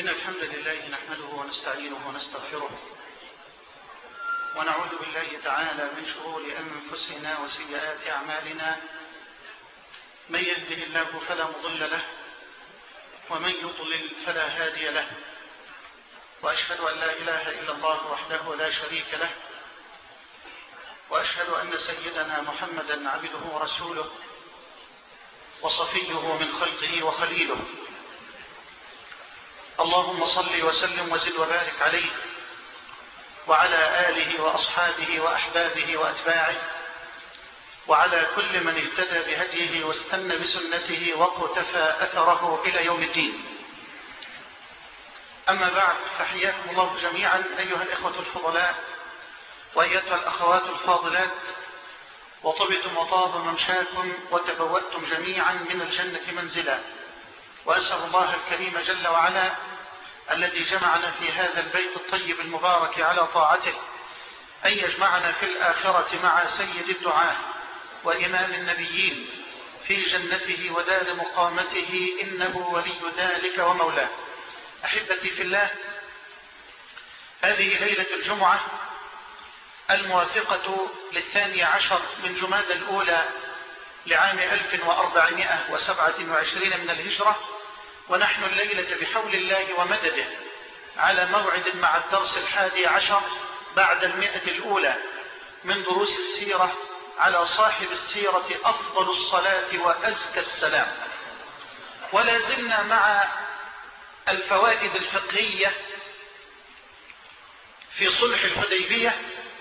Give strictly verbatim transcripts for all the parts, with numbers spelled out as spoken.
إن الحمد لله نحمده ونستعينه ونستغفره ونعوذ بالله تعالى من شرور أنفسنا وسيئات أعمالنا. من يهده الله فلا مضل له ومن يضلل فلا هادي له، وأشهد أن لا إله إلا الله وحده لا شريك له، وأشهد أن سيدنا محمدا عبده ورسوله وصفيه من خلقه وخليله. اللهم صل وسلم وزد وبارك عليه وعلى آله وأصحابه وأحبابه وأتباعه وعلى كل من اهتدى بهديه واستنى بسنته واقتفى أثره إلى يوم الدين. أما بعد، فحياكم الله جميعا أيها الإخوة الفضلاء وأيتها الأخوات الفاضلات، وطبتم وطاب ممشاكم وتبوأتم جميعا من الجنة منزلا. وأسأل الله الكريم جل وعلا الذي جمعنا في هذا البيت الطيب المبارك على طاعته أن يجمعنا في الآخرة مع سيد الدعاة وإمام النبيين في جنته ودار مقامته، إنه ولي ذلك ومولاه. أحبتي في الله، هذه ليلة الجمعة الموافقة للثاني عشر من جمادى الأولى لعام ألف وأربعمائة وسبعة وعشرين من الهجرة، ونحن الليلة بحول الله ومدده على موعد مع الدرس الحادي عشر بعد المئة الأولى من دروس السيرة على صاحب السيرة أفضل الصلاة وأزكى السلام. ولا زلنا مع الفوائد الفقهية في صلح الحديبية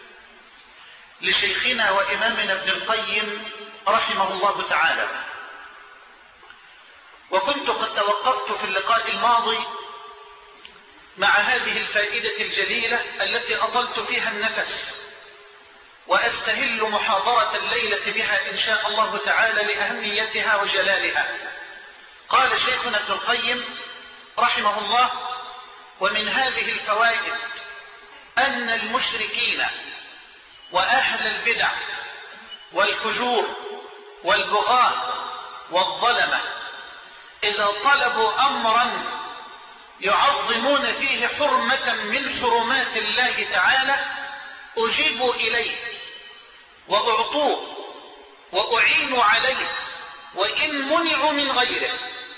لشيخنا وإمامنا ابن القيم رحمه الله تعالى. وكنت قد توقفت في اللقاء الماضي مع هذه الفائدة الجليلة التي أطلت فيها النفس، وأستهل محاضرة الليلة بها إن شاء الله تعالى لأهميتها وجلالها. قال شيخنا ابن القيم رحمه الله: ومن هذه الفوائد أن المشركين وأهل البدع والفجور والبغاة والظلمة إذا طلبوا أمرا يعظمون فيه حرمة من حرمات الله تعالى أجيبوا إليه وأعطوه وأعينوا عليه، وإن منعوا من غيره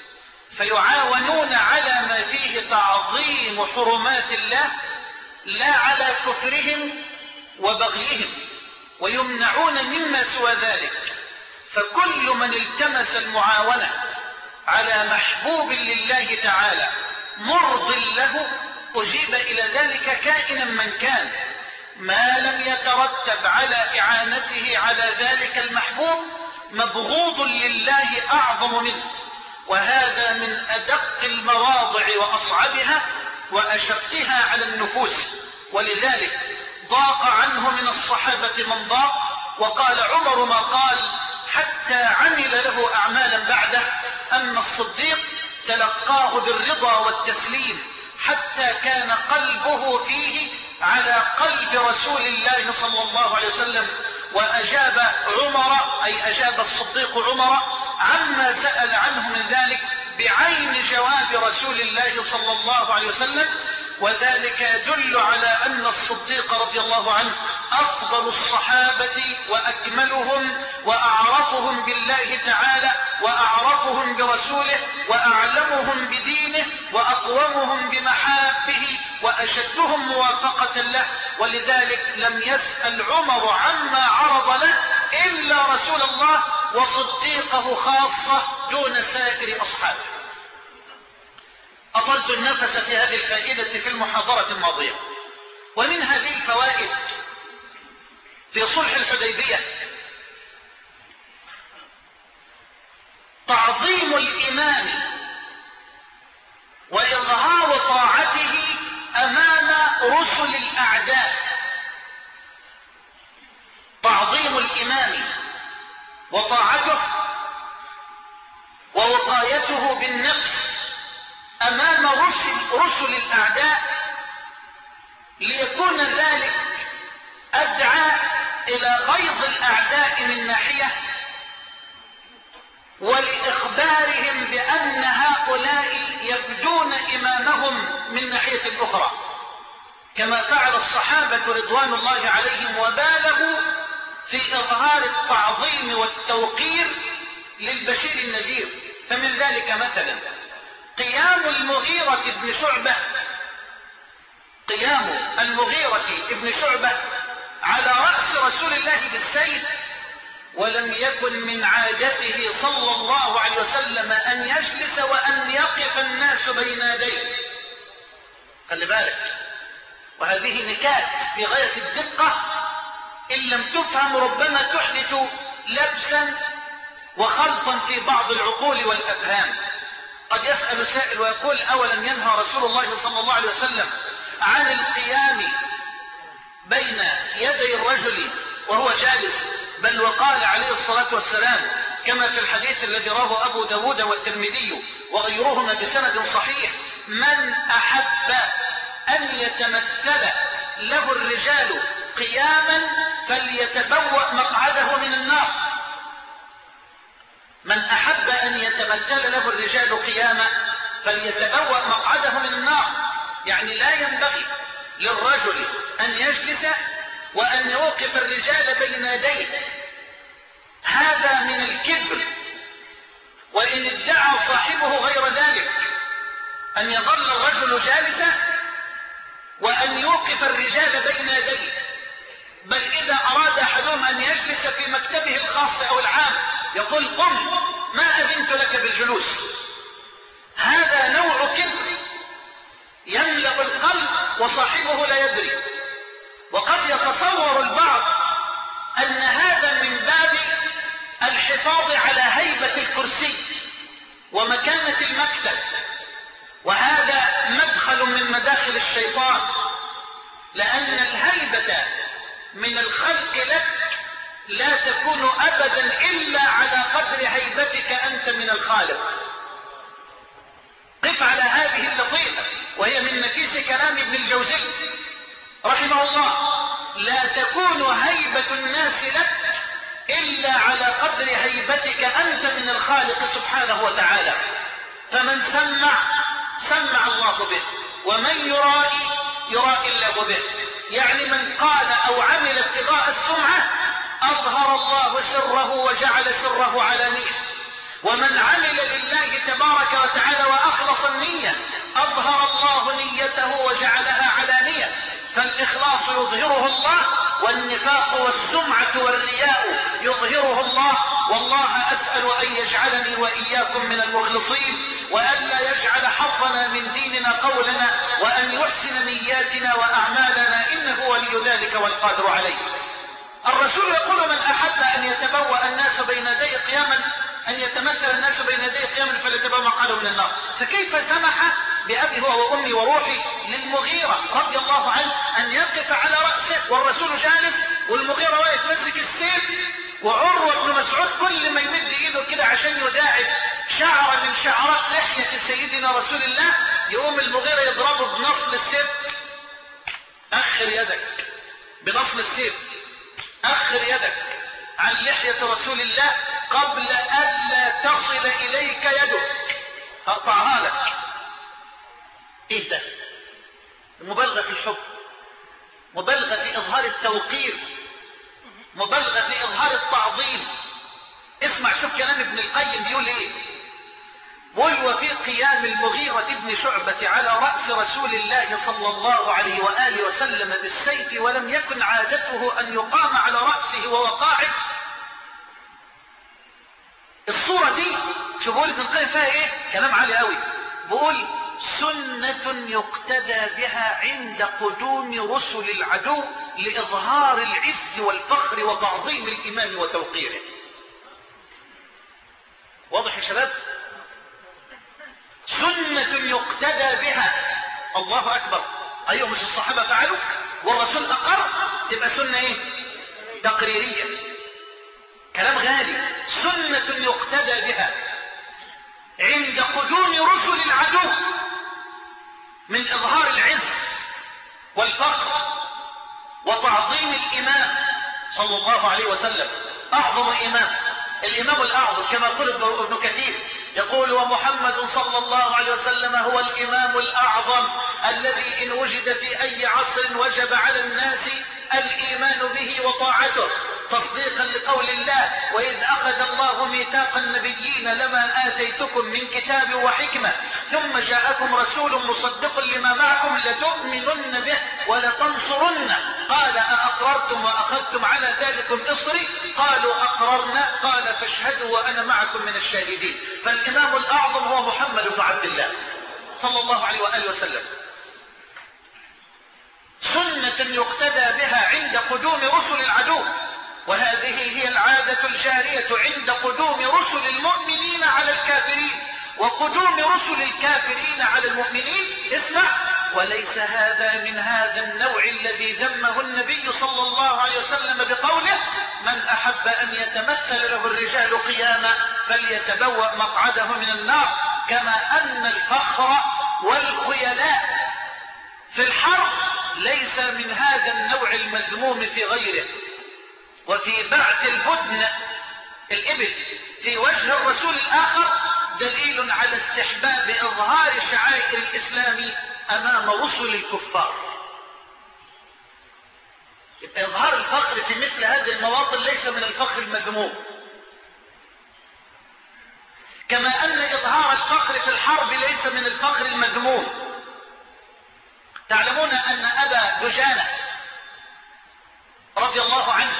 فيعاونون على ما فيه تعظيم حرمات الله لا على كفرهم وبغيهم، ويمنعون مما سوى ذلك. فكل من التمس المعاونة على محبوب لله تعالى مرض له أجيب إلى ذلك كائنا من كان، ما لم يترتب على إعانته على ذلك المحبوب مبغوض لله أعظم منه. وهذا من أدق المواضع وأصعبها وأشقها على النفوس. ولذلك ضاق عنه من الصحابة من ضاق، وقال عمر ما قال حتى عمل له أعمالا بعده. أما الصديق تلقاه بالرضا والتسليم حتى كان قلبه فيه على قلب رسول الله صلى الله عليه وسلم. وأجاب عمر، أي أجاب الصديق عمر عما سأل عنه من ذلك بعين جواب رسول الله صلى الله عليه وسلم. وذلك يدل على أن الصديق رضي الله عنه أفضل الصحابة وأكملهم وأعرفهم بالله تعالى وأعرفهم برسوله وأعلمهم بدينه وأقومهم بمحابه وأشدهم موافقة له. ولذلك لم يسأل عمر عما عرض له إلا رسول الله وصديقه خاصة دون سائر أصحابه. أطلت النفس في هذه الفائدة في المحاضرة الماضية. ومن هذه الفوائد في صلح الحديبية تعظيم الإمام وإظهار طاعته أمام رسل الأعداء. تعظيم الإمام وطاعته ووقايته بالنفس أمام رسل, رسل الأعداء ليكون ذلك أدعى إلى غيظ الأعداء من ناحية، ولإخبارهم بأن هؤلاء يفدون إمامهم من ناحية أخرى، كما فعل الصحابة رضوان الله عليهم وبالغوا في إظهار التعظيم والتوقير للبشير النذير. فمن ذلك مثلا قيام المغيرة بن شعبة قيام المغيرة بن شعبة على رأس رسول الله بالسيف، ولم يكن من عادته صلى الله عليه وسلم أن يجلس وأن يقف الناس بين يديه. خلي بالك، وهذه نكات في غاية الدقة، إن لم تفهم ربما تحدث لبسا وخلطا في بعض العقول والأفهام. قد يسأل سائل ويقول: أولم ينهى رسول الله صلى الله عليه وسلم عن القيام بين يدي الرجل وهو جالس؟ بل وقال عليه الصلاة والسلام كما في الحديث الذي رواه أبو داود والترمذي وغيرهما بسند صحيح: من أحب أن يتمثل له الرجال قياما فليتبوأ مقعده من النار. من أحب أن يتمثل له الرجال قياما فليتبوأ مقعده من النار، يعني لا ينبغي للرجل أن يجلس وأن يوقف الرجال بين يديه، هذا من الكبر. وإن ادعى صاحبه غير ذلك، أن يظل الرجل جالسا وأن يوقف الرجال بين يديه، بل إذا أراد أحدهم أن يجلس في مكتبه الخاص أو العام يقول: قم، ما أذنت لك بالجلوس. هذا نوع كبر يملأ القلب وصاحبه لا يدري. وقد يتصور البعض أن هذا من باب الحفاظ على هيبة الكرسي ومكانة المكتب، وهذا مدخل من مداخل الشيطان، لأن الهيبة من الخلق لك لا تكون أبدا إلا على قدر هيبتك أنت من الخالق. قف على هذه اللطيفة، وهي من نفيس كلام ابن الجوزي رحمه الله: لا تكون هيبة الناس لك إلا على قدر هيبتك أنت من الخالق سبحانه وتعالى. فمن سمع سمع الله به، ومن يرائي يرائي الله به. يعني من قال أو عمل ابتغاء السمعة أظهر الله سره وجعل سره علانية، ومن عمل لله تبارك وتعالى وأخلص النية أظهر الله نيته وجعلها علانية. فالإخلاص يظهره الله، والنفاق والسمعة والرياء يظهره الله. والله أسأل أن يجعلني وإياكم من المخلصين، وأن لا يجعل حظنا من ديننا قولنا، وأن يحسن نياتنا وأعمالنا، إنه ولي ذلك والقادر عليه. الرسول يقول: من أحب أن يتبوأ الناس بين يديه قياما أن يتمثل الناس بين يديه قياما فليتبوأ مقعده من النار. فكيف سمح بأبي هو وأمي وروحي للمغيرة رضي الله عنه أن يقف على رأسه والرسول جالس والمغيرة واقف ماسك السيف، وعروة بن مسعود كل ما يمد ايده كده عشان يداعب شعرة من شعرات لحية سيدنا رسول الله يقوم المغيرة يضربه بنصل السيف: أخر يدك، بنصل السيف أخر يدك عن لحية رسول الله قبل ألا تصل إليك يدك، أقطعها لك. إيه ده؟ مبالغة في الحب، مبالغة في إظهار التوقير، مبالغة في إظهار التعظيم. اسمع، شوف كلام ابن القيم بيقول إيه. بيقول: وفي قيام المغيرة بن شعبة على رأس رسول الله صلى الله عليه وآله وسلم بالسيف، ولم يكن عادته أن يقام على رأسه وهو قاعد. الصورة دي شوف بيقول ابن القيم فيها إيه؟ كلام عالي قوي. بيقول: سنة يقتدى بها عند قدوم رسل العدو لإظهار العز والفخر وتعظيم الإمام وتوقيره. واضح يا شباب؟ سنة يقتدى بها. الله أكبر. أيوة، مش الصحابة فعلوا والرسول أقر؟ تبقى سنة إيه؟ تقريرية. كلام غالي. سنة يقتدى بها عند قدوم رسل العدو من إظهار العز والفخر وتعظيم الإمام صلى الله عليه وسلم. أعظم إمام، الإمام الأعظم كما قال ابن كثير، يقول: ومحمد صلى الله عليه وسلم هو الإمام الأعظم الذي إن وجد في أي عصر وجب على الناس الإيمان به وطاعته، تصديقا لقول الله: وإذ أخذ الله ميثاق النبيين لما آتيتكم من كتاب وحكمة ثم جاءكم رسول مصدق لما معكم لتؤمنن به ولتنصرنه قال أأقررتم وأخذتم على ذلكم إصري قالوا أقررنا قال فاشهدوا وأنا معكم من الشاهدين. فالإمام الأعظم هو محمد بن عبد الله صلى الله عليه وآله وسلم. سنة يقتدى بها عند قدوم رسل العدو، وهذه هي العادة الجارية عند قدوم رسل المؤمنين على الكافرين وقدوم رسل الكافرين على المؤمنين. اسمع: وليس هذا من هذا النوع الذي ذمه النبي صلى الله عليه وسلم بقوله: من أحب أن يتمثل له الرجال قياما فليتبوأ مقعده من النار. كما أن الفخر والخيلاء في الحرب ليس من هذا النوع المذموم في غيره. وفي بعث البدن الإبل في وجه الرسول الآخر دليل على استحباب إظهار شعائر الإسلام أمام رسل الكفار. إظهار الفخر في مثل هذه المواطن ليس من الفخر المذموم، كما أن إظهار الفخر في الحرب ليس من الفخر المذموم. تعلمون أن أبا دجانة رضي الله عنه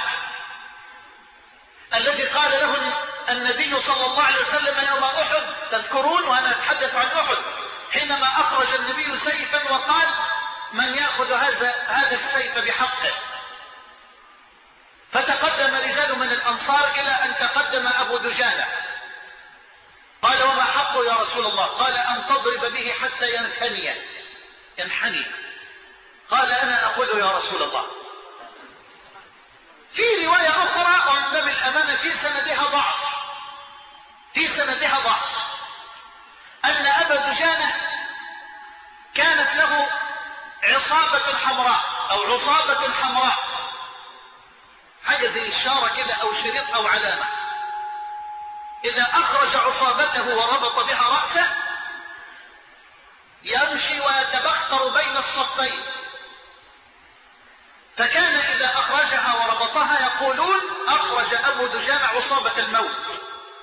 الذي قال له النبي صلى الله عليه وسلم يوم أحد، تذكرون وأنا أتحدث عن أحد، حينما أخرج النبي سيفا وقال: من يأخذ هذا هذا السيف بحقه؟ فتقدم رجال من الأنصار إلى أن تقدم أبو دجانة. قال: وما حقه يا رسول الله؟ قال: أن تضرب به حتى ينحني ينحني. قال: أنا أخذه يا رسول الله. في رواية أخرى ومن باب الأمانة في سندها ضعف في سندها ضعف أن أبا دجانة كانت له عصابة حمراء أو عصابة حمراء، حاجة زي إشارة كده أو شريط أو علامة، إذا أخرج عصابته وربط بها رأسه يمشي ويتبختر بين الصفين. فكان إذا أخرجها وربطها يقولون: أخرج أبو دجانة عصابة الموت.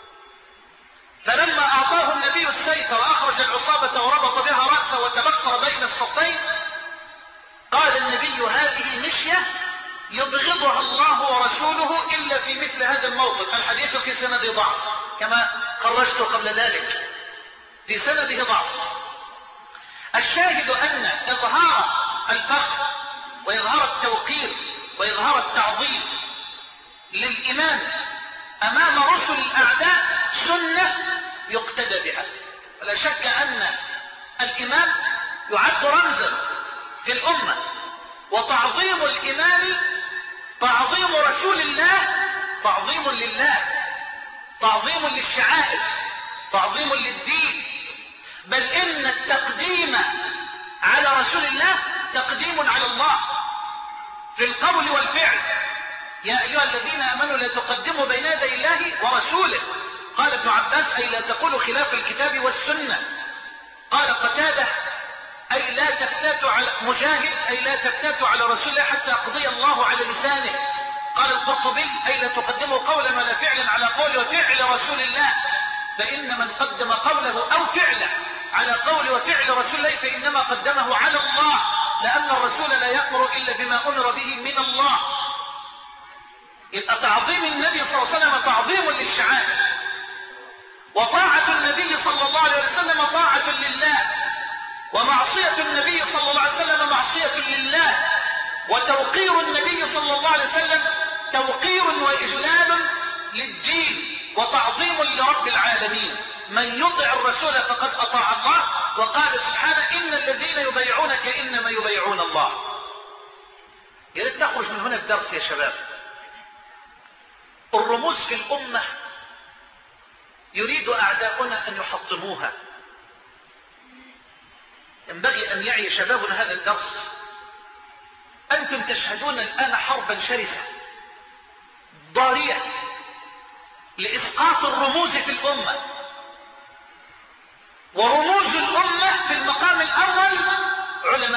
فلما أعطاه النبي السيف وأخرج العصابة وربط بها رأسه وتبختر بين الصفين قال النبي: هذه مشية يبغضها الله ورسوله إلا في مثل هذا الموقف. الحديث في سند ضعف كما خرجت قبل ذلك، في سنده ضعف. الشاهد أن إظهار الفخر وإظهار التوقير وإظهار التعظيم للإيمان أمام رسل الأعداء سنة يقتدى بها. لا شك أن الإيمان يعد رمزا في الأمة، وتعظيم الإيمان تعظيم رسول الله تعظيم لله، تعظيم للشعائر، تعظيم للدين، بل إن التقديم على رسول الله تقديم على الله في القول والفعل. يا أيها الذين آمنوا لا تقدموا بين يدي الله ورسوله. قال ابن عباس: أي لا تقولوا خلاف الكتاب والسنة. قال قتادة: أي لا تفتاتوا على مجاهد أي لا تفتاتوا على رسول الله حتى يقضي الله على لسانه. قال القرطبي: أي لا تقدموا قولا ولا فعلا على قول وفعل رسول الله، فإن من قدم قوله أو فعله على قول وفعل رسول الله فإنما قدمه على الله، لأن الرسول لا يأمر إلا بما أمر به من الله. يبقى تعظيم النبي صلى الله عليه وسلم تعظيم للشعائر، وطاعة النبي صلى الله عليه وسلم طاعة لله، ومعصية النبي صلى الله عليه وسلم معصية لله، وتوقير النبي صلى الله عليه وسلم توقير وإجلال للدين وتعظيم لرب العالمين. من يطع الرسول فقد أطاع الله، وقال سبحانه: إن الذين يبايعونك إنما يبايعون الله. يا ريت نخرج من هنا الدرس يا شباب. الرموز في الأمة يريد أعداؤنا أن يحطموها. ينبغي أن يعي شبابنا هذا الدرس. أنتم تشهدون الآن حربا شرسة ضارية لإسقاط الرموز في الأمة، ورموز الأمة في المقام الأول علماء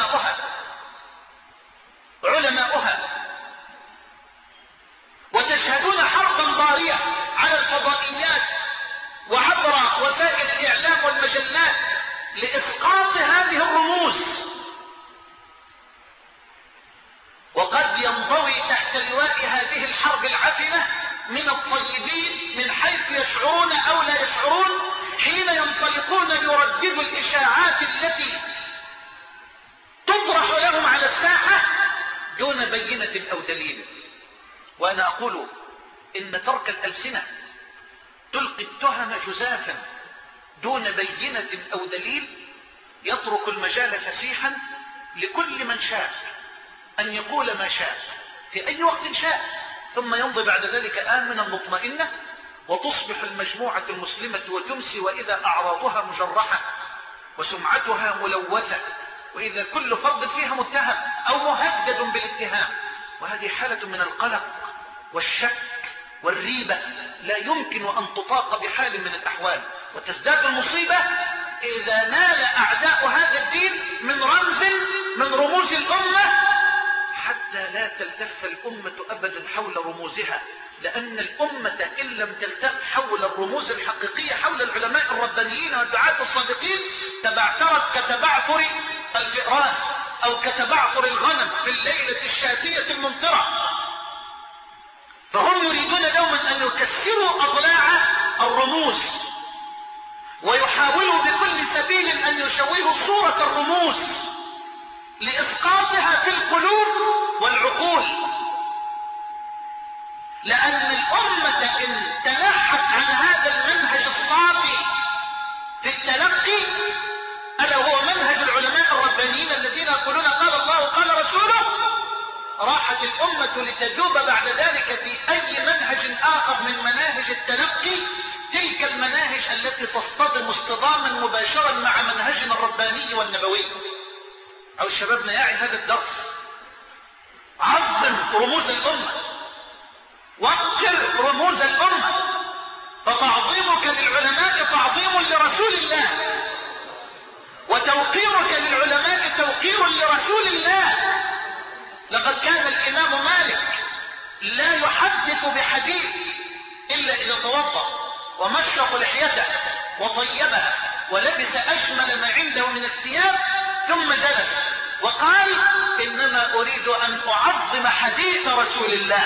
دون بينة أو دليل. وأنا أقول إن ترك الألسنة تلقي التهم جزافا دون بينة أو دليل يترك المجال فسيحا لكل من شاء أن يقول ما شاء في أي وقت شاء، ثم يمضي بعد ذلك آمنا مطمئنا، وتصبح المجموعة المسلمة وتمسي وإذا أعراضها مجرحة وسمعتها ملوثة، وإذا كل فرد فيها متهم أو مهدد بالاتهام. وهذه حالة من القلق والشك والريبة لا يمكن أن تطاق بحال من الأحوال. وتزداد المصيبة إذا نال أعداء هذا الدين من رمز من رموز الأمة حتى لا تلتف الأمة أبدا حول رموزها، لأن الأمة إن لم تلتف حول الرموز الحقيقية حول العلماء الربانيين والدعاة الصادقين تبعثرت كتبعثر الفئران أو كتبعثر الغنم في الليلة الشاتية الممطرة. فهم يريدون دوما أن يكسروا أضلاع الرموز ويحاولوا بكل سبيل أن يشوهوا صورة الرموز لإسقاطها في القلوب والعقول، لأن الأمة إن تنحت عن هذا المنهج الصافي في التلقي ألا هو منهج العلماء الربانيين الذين يقولون قال الله قال رسوله، راحت الأمة لتجوب بعد ذلك في أي منهج آخر من مناهج التلقي، تلك المناهج التي تصطدم اصطداما مباشرا مع منهجنا الرباني والنبوي. أو الشباب نياعي هذا الدرس، عظم رموز الأمة، وقر رموز الأمة، فتعظيمك للعلماء تعظيم لرسول الله، وتوقيرك للعلماء توقير لرسول الله. لقد كان الإمام مالك لا يحدث بحديث إلا إذا توضأ ومشق لحيته وطيبها ولبس أجمل ما عنده من الثياب ثم جلس وقال إنما أريد أن أعظم حديث رسول الله.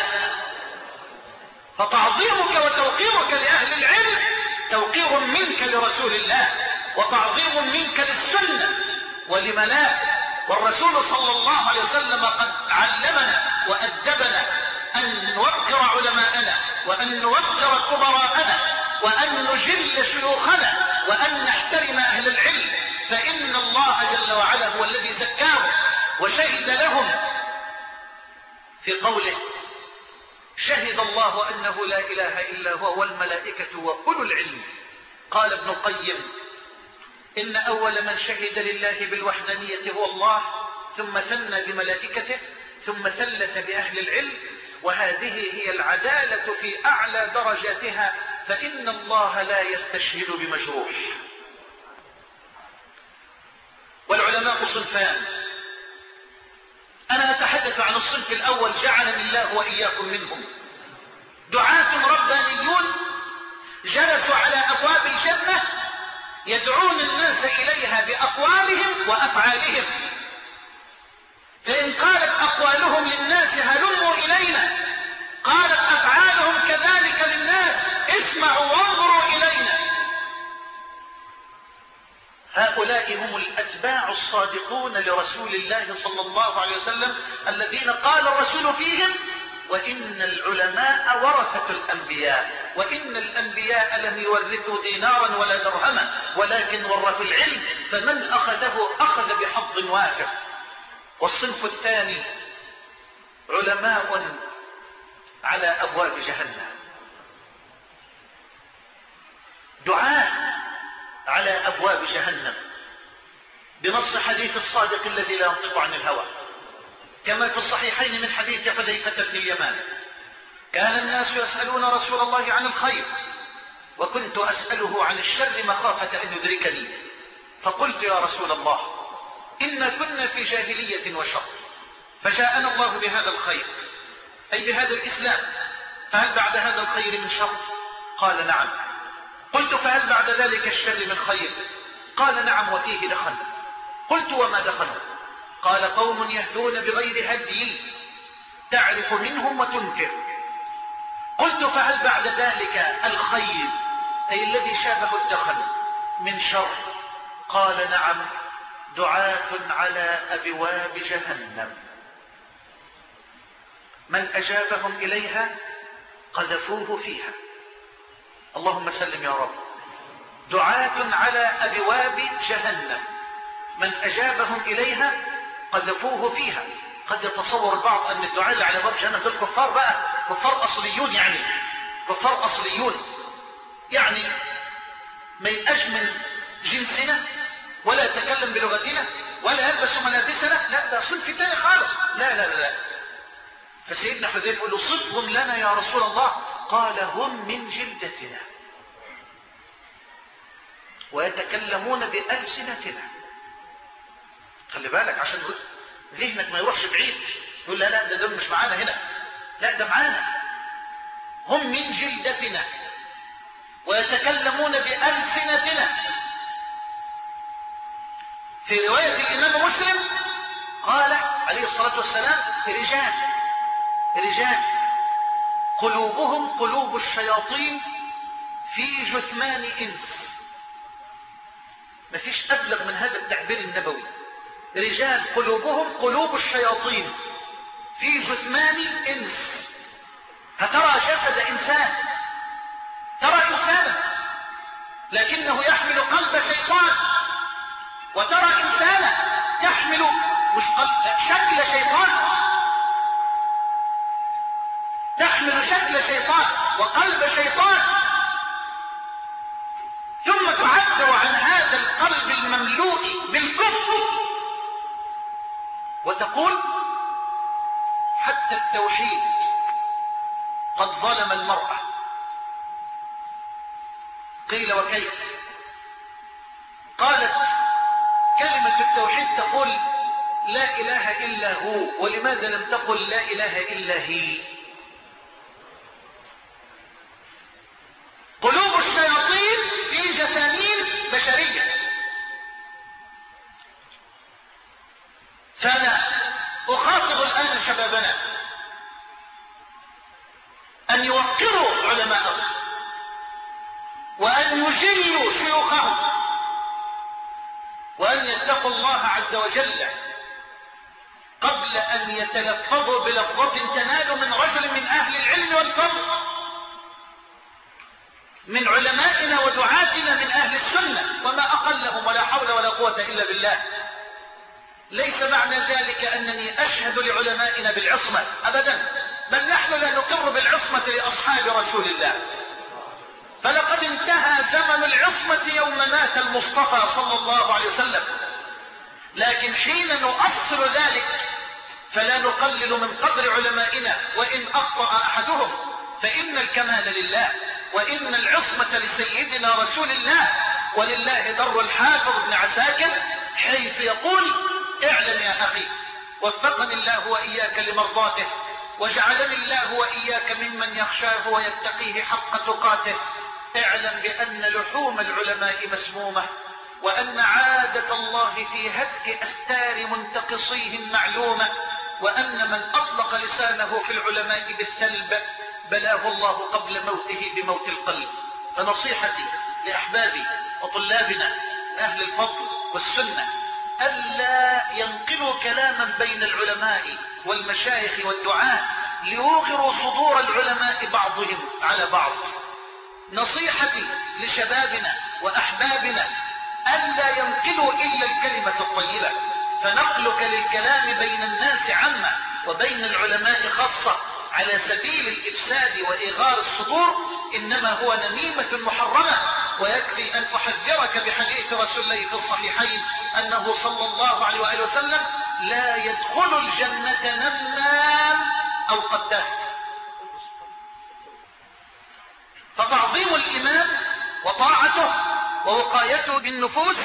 فتعظيمك وتوقيرك لأهل العلم توقير منك لرسول الله وتعظيم منك للسنة ولم لا. والرسول صلى الله عليه وسلم قد علمنا وأدبنا أن نوقر علماءنا وأن نوقر كبراءنا وأن نجل شيوخنا وأن نحترم أهل العلم، فإن الله جل وعلا هو الذي زكاهم وشهد لهم في قوله شهد الله أنه لا إله إلا هو والملائكة وأولو العلم. قال ابن القيم إن أول من شهد لله بالوحدانية هو الله، ثم ثنى بملائكته، ثم ثلث بأهل العلم، وهذه هي العدالة في أعلى درجاتها، فإن الله لا يستشهد بمجروح. والعلماء صنفان، أنا أتحدث عن الصنف الأول جعلني الله وإياكم منهم، دعاة ربانيون جلسوا على أبواب الجنة يدعون الناس إليها بأقوالهم وأفعالهم، فإن قالت أقوالهم للناس هلموا إلينا، قالت أفعالهم كذلك للناس اسمعوا وانظروا إلينا. هؤلاء هم الأتباع الصادقون لرسول الله صلى الله عليه وسلم الذين قال الرسول فيهم وإن العلماء ورثة الأنبياء، وإن الأنبياء لم يورثوا دينارا ولا درهما ولكن ورثوا العلم، فمن أخذه أخذ بحظ وافر. والصنف الثاني علماء على أبواب جهنم، دعاة على أبواب جهنم بنص حديث الصادق الذي لا ينطق عن الهوى، كما في الصحيحين من حديث حذيفة بن اليمان كان الناس يسألون رسول الله عن الخير وكنت أسأله عن الشر مخافة أن يدركني، فقلت يا رسول الله إنا كنا في جاهلية وشر فجاءنا الله بهذا الخير أي بهذا الإسلام، فهل بعد هذا الخير من شر؟ قال نعم. قلت فهل بعد ذلك الشر من خير؟ قال نعم وفيه دخل. قلت وما دخل؟ قال قوم يهدون بغير هدي تعرف منهم وتنكر. قلت فهل بعد ذلك الخير أي الذي شابه الدخل من شر؟ قال نعم، دعاة على أبواب جهنم. من أجابهم إليها قذفوه فيها. اللهم سلم يا رب. دعاة على أبواب جهنم من أجابهم إليها قذفوه فيها. قد يتصور البعض أن الدعاة اللي على باب جهنم دول كفار بقى، كفار أصليون، يعني كفار أصليون، يعني ما يبقاش من جنسنا ولا يتكلم بلغتنا ولا يلبس ملابسنا، لا ده صنف تاني خالص. لا لا لا, لا. فسيدنا حذيفة يقول له صفهم لنا يا رسول الله. قال هم من جلدتنا ويتكلمون بألسنتنا. خلي بالك عشان ذهنك ما يروحش بعيد يقول لا لا ده دول مش معانا هنا، لا ده معانا. هم من جلدتنا ويتكلمون بألسنتنا. في رواية الإمام مسلم قال عليه الصلاة والسلام رجال رجال قلوبهم قلوب الشياطين في جثمان إنس. مفيش أبلغ من هذا التعبير النبوي. رجال قلوبهم قلوب الشياطين في جثمان إنس. هترى جسد إنسان، ترى إنسانا لكنه يحمل قلب شيطان، وترى إنسانا يحمل مش قلب شكل شيطان، تحمل شكل شيطان وقلب شيطان، ثم تعبر عن هذا القلب المملوء بالكفر وتقول حتى التوحيد قد ظلم المرأة. قيل وكيف؟ قالت كلمة التوحيد تقول لا إله إلا هو، ولماذا لم تقل لا إله إلا هي؟ قلوب الشياطين في جثامين بشرية. فأنا أخاطب الآن شبابنا أن يوقروا علماءهم وأن يجلوا شيوخهم وأن يتقوا الله عز وجل قبل أن يتلفظوا بلفظة تنال من رجل من أهل العلم والفضل، من علمائنا ودعاتنا من أهل السنة، وما أقلهم ولا حول ولا قوة إلا بالله. ليس معنى ذلك أنني أشهد لعلمائنا بالعصمة أبدا، بل نحن لا نقر بالعصمة لأصحاب رسول الله. فلقد انتهى زمن العصمة يوم مات المصطفى صلى الله عليه وسلم، لكن حين نؤصل ذلك فلا نقلل من قدر علمائنا وإن أخطأ أحدهم، فإن الكمال لله وإن العصمة لسيدنا رسول الله. ولله در الحافظ بن عساكر حيث يقول اعلم يا أخي وفقني الله وإياك لمرضاته وجعلني الله وإياك ممن يخشاه ويتقيه حق تقاته. اعلم بأن لحوم العلماء مسمومة، وأن عادة الله في هتك أستار منتقصيهم معلومة، وأن من أطلق لسانه في العلماء بالسلب بلاه الله قبل موته بموت القلب. فنصيحتي لأحبابي وطلابنا أهل الفضل والسنة ألا ينقلوا كلاما بين العلماء والمشايخ والدعاة ليوغروا صدور العلماء بعضهم على بعض. نصيحتي لشبابنا وأحبابنا ألا ينقلوا إلا الكلمة الطيبة، فنقلك للكلام بين الناس عامة وبين العلماء خاصة على سبيل الإفساد وإغار الصدور إنما هو نميمة محرمة. ويكفي أن أحذرك بحديث رسول الله في الصحيحين أنه صلى الله عليه وآله وسلم لا يدخل الجنة نمام أو قداس. فتعظيم الإمام وطاعته ووقايته بالنفوس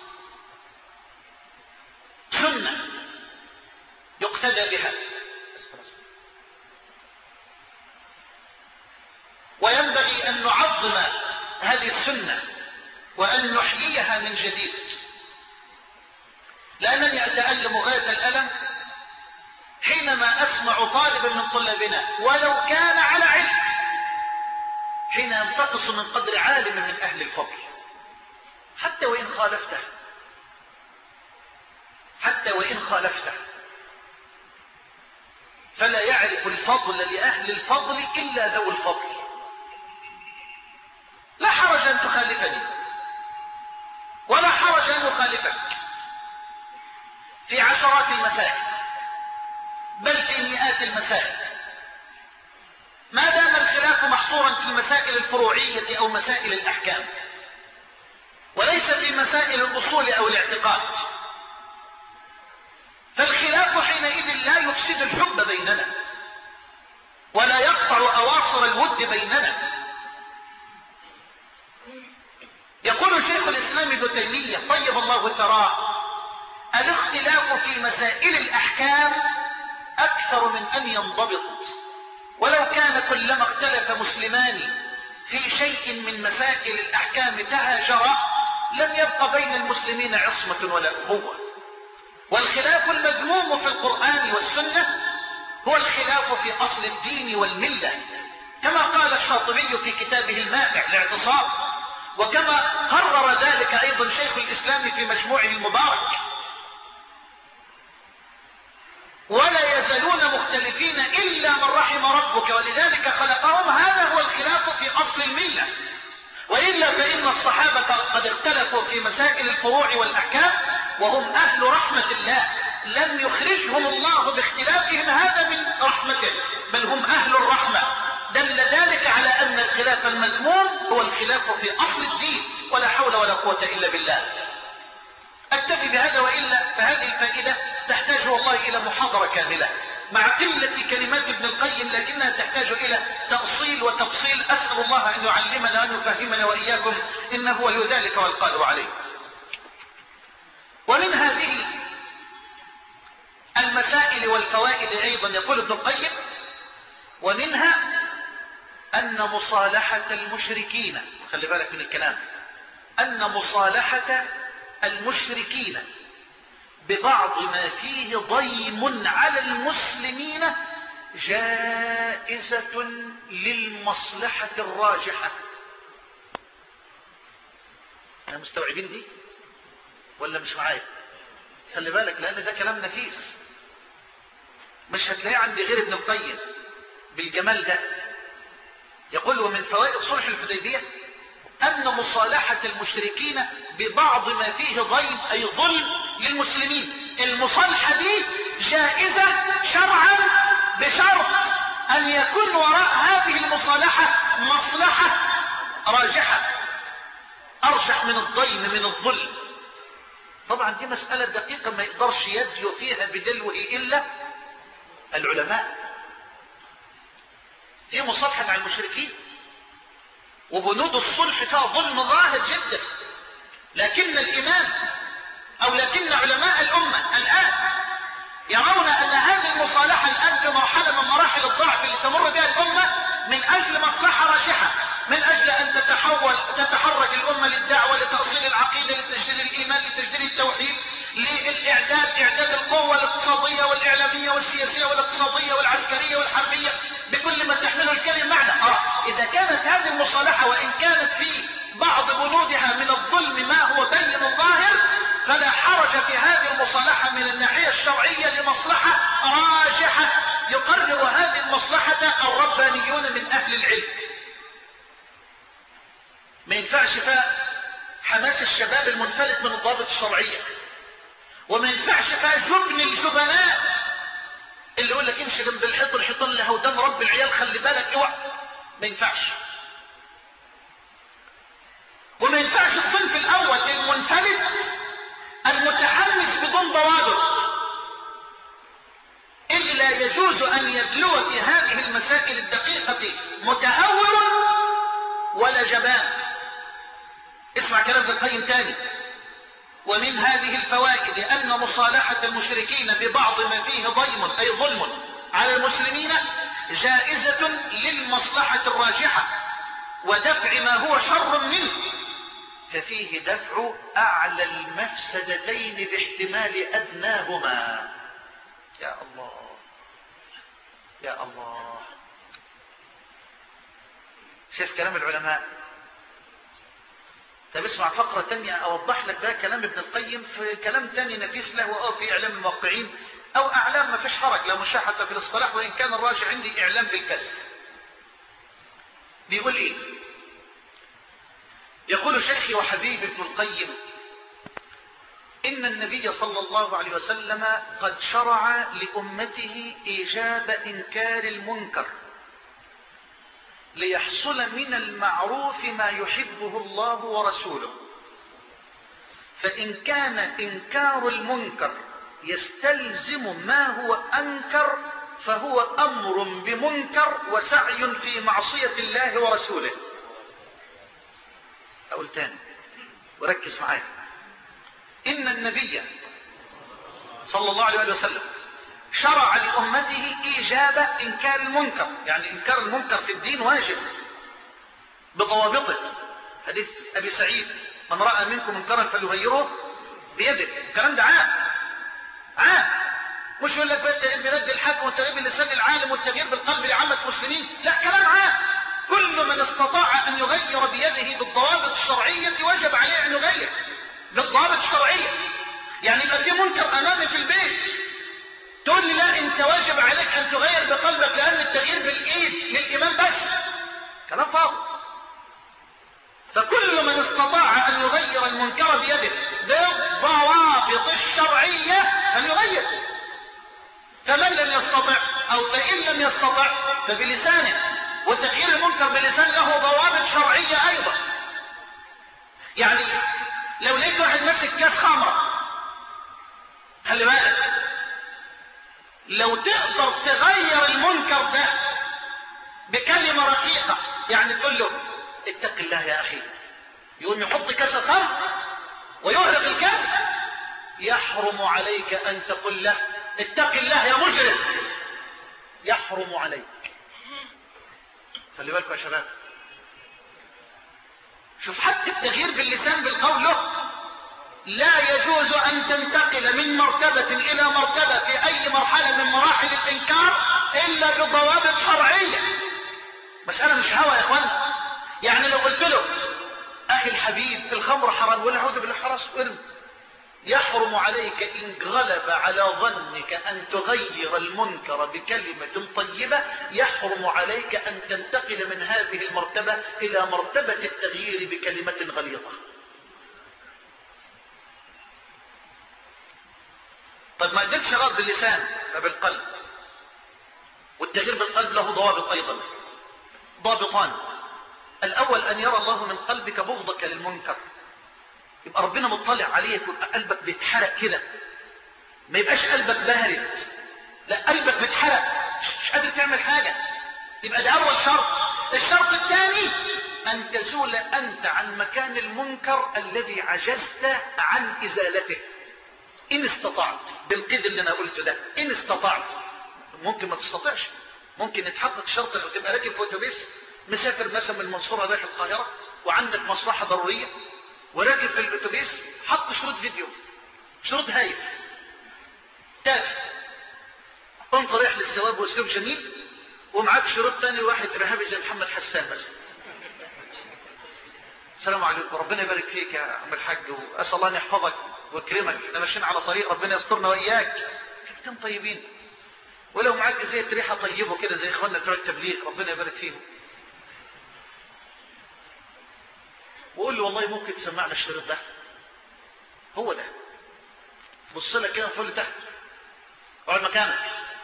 سنة يقتدى بها، وينبغي أن نعظم هذه السنة وأن نحييها من جديد. لأنني أتألم غاية الألم حينما أسمع طالبا من طلابنا ولو كان على علم حين ينتقص من قدر عالم من أهل الفضل حتى وإن خالفته حتى وإن خالفته فلا يعرف الفضل لأهل الفضل إلا ذو الفضل. لا حرج أن تخالفني ولا حرج أن أخالفك في عشرات المسائل بل في مئات المسائل، ما دام الخلاف محصورا في المسائل الفروعية أو مسائل الأحكام وليس في مسائل الأصول أو الاعتقاد. فالخلاف حينئذ لا يفسد الحب بيننا ولا يقطع أواصر الود بيننا. يقول شيخ الإسلام ابن تيمية طيب الله ثراه: الاختلاف في مسائل الأحكام أكثر من أن ينضبط، ولو كان كلما اختلف مسلمان في شيء من مسائل الأحكام تهاجرا لم يبق بين المسلمين عصمة ولا أخوة. والخلاف المذموم في القرآن والسنة هو الخلاف في أصل الدين والملة، كما قال الشاطبي في كتابه الماتع الاعتصام، وكما قرر ذلك أيضا شيخ الإسلام في مجموعه المبارك: ولا يزالون مختلفين إلا من رحم ربك ولذلك خلقهم. هذا هو الخلاف في أصل الملة، وإلا فإن الصحابة قد اختلفوا في مسائل الفروع والأحكام وهم أهل رحمة الله، لم يخرجهم الله باختلافهم هذا من رحمته، بل هم أهل الرحمة. دل ذلك على أن الخلاف المذموم هو الخلاف في أصل الدين، ولا حول ولا قوة إلا بالله. أكتفي بهذا، وإلا فهذه الفائدة تحتاج والله إلى محاضرة كاملة مع قلة كلمات ابن القيم، لكنها تحتاج إلى تأصيل وتفصيل. أسأل الله أن يعلمنا وأن يفهمنا وإياكم، إنه ولي ذلك والقادر عليه. ومن هذه المسائل والفوائد أيضا يقول ابن القيم: ومنها أن مصالحة المشركين، خلي بالك من الكلام، أن مصالحة المشركين ببعض ما فيه ضيم على المسلمين جائزة للمصلحة الراجحة. أنا مستوعبين دي ولا مش معايا؟ خلي بالك، لأن ده كلام نفيس مش هتلاقيه عند غير ابن القيم بالجمال ده. يقول: ومن فوائد صلح الحديبية أن مصالحة المشركين ببعض ما فيه ضيم أي ظلم للمسلمين، المصالحة دي جائزة شرعا بشرط أن يكون وراء هذه المصالحة مصلحة راجحة أرجح من الضيم من الظلم. طبعا دي مسألة دقيقة ما يقدرش يدلو فيها بدلوه إلا العلماء. في مصالحة مع المشركين وبنود الصلح فيها ظلم ظاهر جدا، لكن الإمام أو لكن علماء الأمة الآن يرون أن هذه المصالحة الآن في مرحلة من مراحل الضعف اللي تمر بها الأمة من أجل مصلحة راجحة، من أجل أن تتحول تتحرك الأمة للدعوة لتأصيل العقيدة لتجديد الإيمان لتجديد التوحيد للإعداد إعداد القوة الاقتصادية والإعلامية والسياسية والاقتصادية والعسكرية والحربية بكل ما تحمله الكلمة معنى. آه إذا كانت هذه المصالحة وإن كانت في بعض بنودها من الظلم ما هو بين ظاهر، فلا حرج في هذه المصالحة من الناحية الشرعية لمصلحة راجحة يقرر هذه المصلحة الربانيون من أهل العلم. ما ينفعش فيها حماس الشباب المنفلت من الضوابط الشرعية، وما ينفعش فيها جبن الجبناء اللي يقول لك امشي جنب الحيط الحيطان اللي هودان رب العيال خلي بالك اوعى. ما ينفعش. وما ينفعش الصنف الأول المنفلت المتحمس بدون ضوابط اللي لا يجوز أن يدلو في هذه المسائل الدقيقة متهور ولا جبان. اسمع كلام ابن القيم تاني: ومن هذه الفوائد أن مصالحة المشركين ببعض ما فيه ضيم أي ظلم على المسلمين جائزة للمصلحة الراجحة ودفع ما هو شر منه، ففيه دفع أعلى المفسدتين باحتمال أدناهما. يا الله يا الله، شايف كلام العلماء؟ طب اسمع فقرة تانية أوضح لك ده كلام ابن القيم في كلام تاني نفيس له أو في إعلام الموقعين او اعلام ما فيش حرج لا مشاحة في الاصطلاح، وان كان الراجع عندي اعلام بالكسر. بيقول ايه؟ يقول شيخي وحبيبي ابن القيم إن النبي صلى الله عليه وسلم قد شرع لأمته إيجاب إنكار المنكر ليحصل من المعروف ما يحبه الله ورسوله، فإن كان إنكار المنكر يستلزم ما هو أنكر فهو أمر بمنكر وسعي في معصية الله ورسوله. أقول تاني وركز معايا. إن النبي صلى الله عليه وسلم شرع لأمته إيجاب إنكار المنكر، يعني إنكار المنكر في الدين واجب بضوابطه. حديث أبي سعيد من رأى منكم منكرا فليغيره بيده. الكلام ده عام عام، مش يقول لك التغيير بيد الحاكم والتغيير بلسان العالم والتغيير بالقلب لعامة المسلمين، لا، كلام عام. كل من استطاع أن يغير بيده بالضوابط الشرعية وجب عليه أن يغير بالضوابط الشرعية. يعني يبقى في منكر أمامي في البيت تقول لي لا أنت واجب عليك أن تغير بقلبك لأن التغيير بالإيد للإمام بس، كلام فاضي. فكل من استطاع أن يغير المنكر بيده بالضوابط الشرعية أن يغير، فمن لم يستطع أو فإن لم يستطع فبلسانه، وتغيير المنكر بلسان له ضوابط شرعية أيضا. يعني لو لقيت واحد ماسك كاس خمرة، خلي بالك، لو تقدر تغير المنكر ده بكلمة رقيقة، يعني تقول له اتق الله يا أخي، يقوم يحط كاس خمر ويهرق الكاس، يحرم عليك أن تقول له اتق الله يا مجرم، يحرم عليك. خلي بالكم يا شباب، شوف حتى التغيير باللسان بالقول له لا يجوز أن تنتقل من مرتبة إلى مرتبة في أي مرحلة من مراحل الإنكار إلا بضوابط شرعية. مسألة مش هوى يا إخوانا. يعني لو قلت له أخي الحبيب الخمر حرام، ولا أعوذ بالله خلاص ارمي، يحرم عليك إن غلب على ظنك أن تغير المنكر بكلمة طيبة، يحرم عليك أن تنتقل من هذه المرتبة إلى مرتبة التغيير بكلمة غليظة. طب ما قدرتش رد باللسان فبالقلب، والتغيير بالقلب له ضوابط أيضا، ضابطان. الأول أن يرى الله من قلبك بغضك للمنكر، يبقى ربنا مطلع عليك ويبقى قلبك بيتحرق كده، ما يبقاش قلبك بارد، لا قلبك بيتحرق مش قادر تعمل حاجة، يبقى ده أول شرط. الشرط الثاني أن تزول أنت عن مكان المنكر الذي عجزت عن إزالته إن استطعت، بالقيد اللي أنا قلته ده، إن استطعت. ممكن ما تستطيعش، ممكن يتحقق شرط لو تبقى راكب في أوتوبيس مسافر مثلا من المنصورة رايح القاهرة وعندك مصلحة ضرورية وراكب في الأوتوبيس، حط شروط فيديو، شروط هايف تافه، انت رايح للثواب واسلوب جميل ومعاك شروط ثاني واحد إرهابي زي محمد حسان مثلا. السلام عليكم، ربنا يبارك فيك يا عم الحاج، وأسأل الله أن يحفظك ويكرمك، احنا ماشيين على طريق ربنا يسترنا وإياك، كلمتين طيبين، ولو معاك زي ريحة طيبة كده زي إخواننا بتوع التبليغ ربنا يبارك فيهم، وقول له والله ممكن تسمعنا الشريط ده، هو ده، بص لك كده فوق لتحت، اقعد مكانك،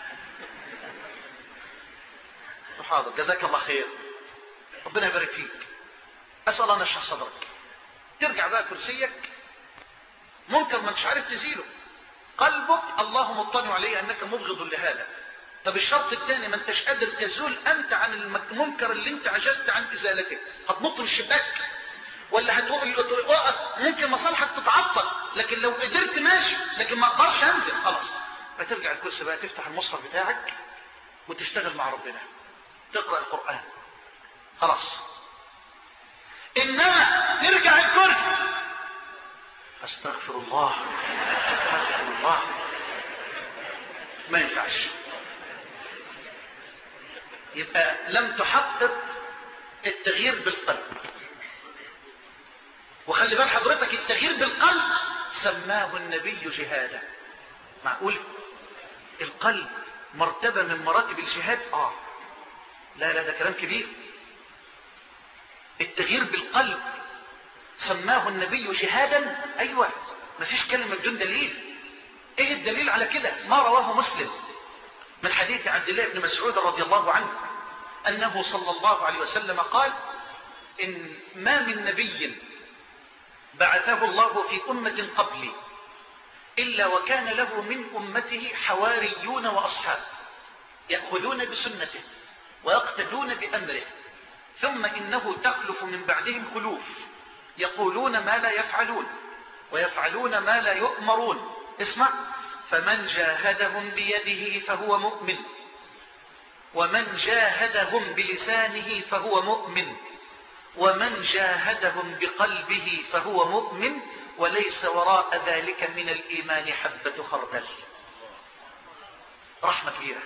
حاضر جزاك الله خير ربنا يبارك فيك، أسأل الله أن يشرح صدرك. ترجع بقى كرسيك، منكر ما انتش عارف تزيله، قلبك الله مطلع عليه أنك مبغض لهذا. طب الشرط الثاني ما انتش قادر تزول أنت عن المنكر اللي انت عجزت عن إزالته، هتنط من الشباك ولا هتقول ممكن مصالحك تتعطل، لكن لو قدرت ماشي، لكن ما اقدرش انزل خلاص. فترجع الكرسي بقى، تفتح المصحف بتاعك وتشتغل مع ربنا، تقرأ القرآن خلاص. انما ترجع الكرسي استغفر الله استغفر الله، ما ينفعش، يبقى لم تحقق التغيير بالقلب. وخلي بال حضرتك التغيير بالقلب سماه النبي جهادا. معقول القلب مرتبة من مراتب الجهاد؟ آه لا لا ده كلام كبير. التغيير بالقلب سماه النبي جهادا؟ أيوة، مفيش كلمة بدون دليل. ايه الدليل على كده؟ ما رواه مسلم من حديث عبد الله بن مسعود رضي الله عنه أنه صلى الله عليه وسلم قال: إن ما من نبي بعثه الله في أمة قبلي إلا وكان له من أمته حواريون وأصحاب يأخذون بسنته ويقتدون بأمره، ثم إنه تخلف من بعدهم خلوف يقولون ما لا يفعلون ويفعلون ما لا يؤمرون. اسمع: فمن جاهدهم بيده فهو مؤمن، ومن جاهدهم بلسانه فهو مؤمن، ومن جاهدهم بقلبه فهو مؤمن، وليس وراء ذلك من الإيمان حبة خردل. رحمة كبيرة.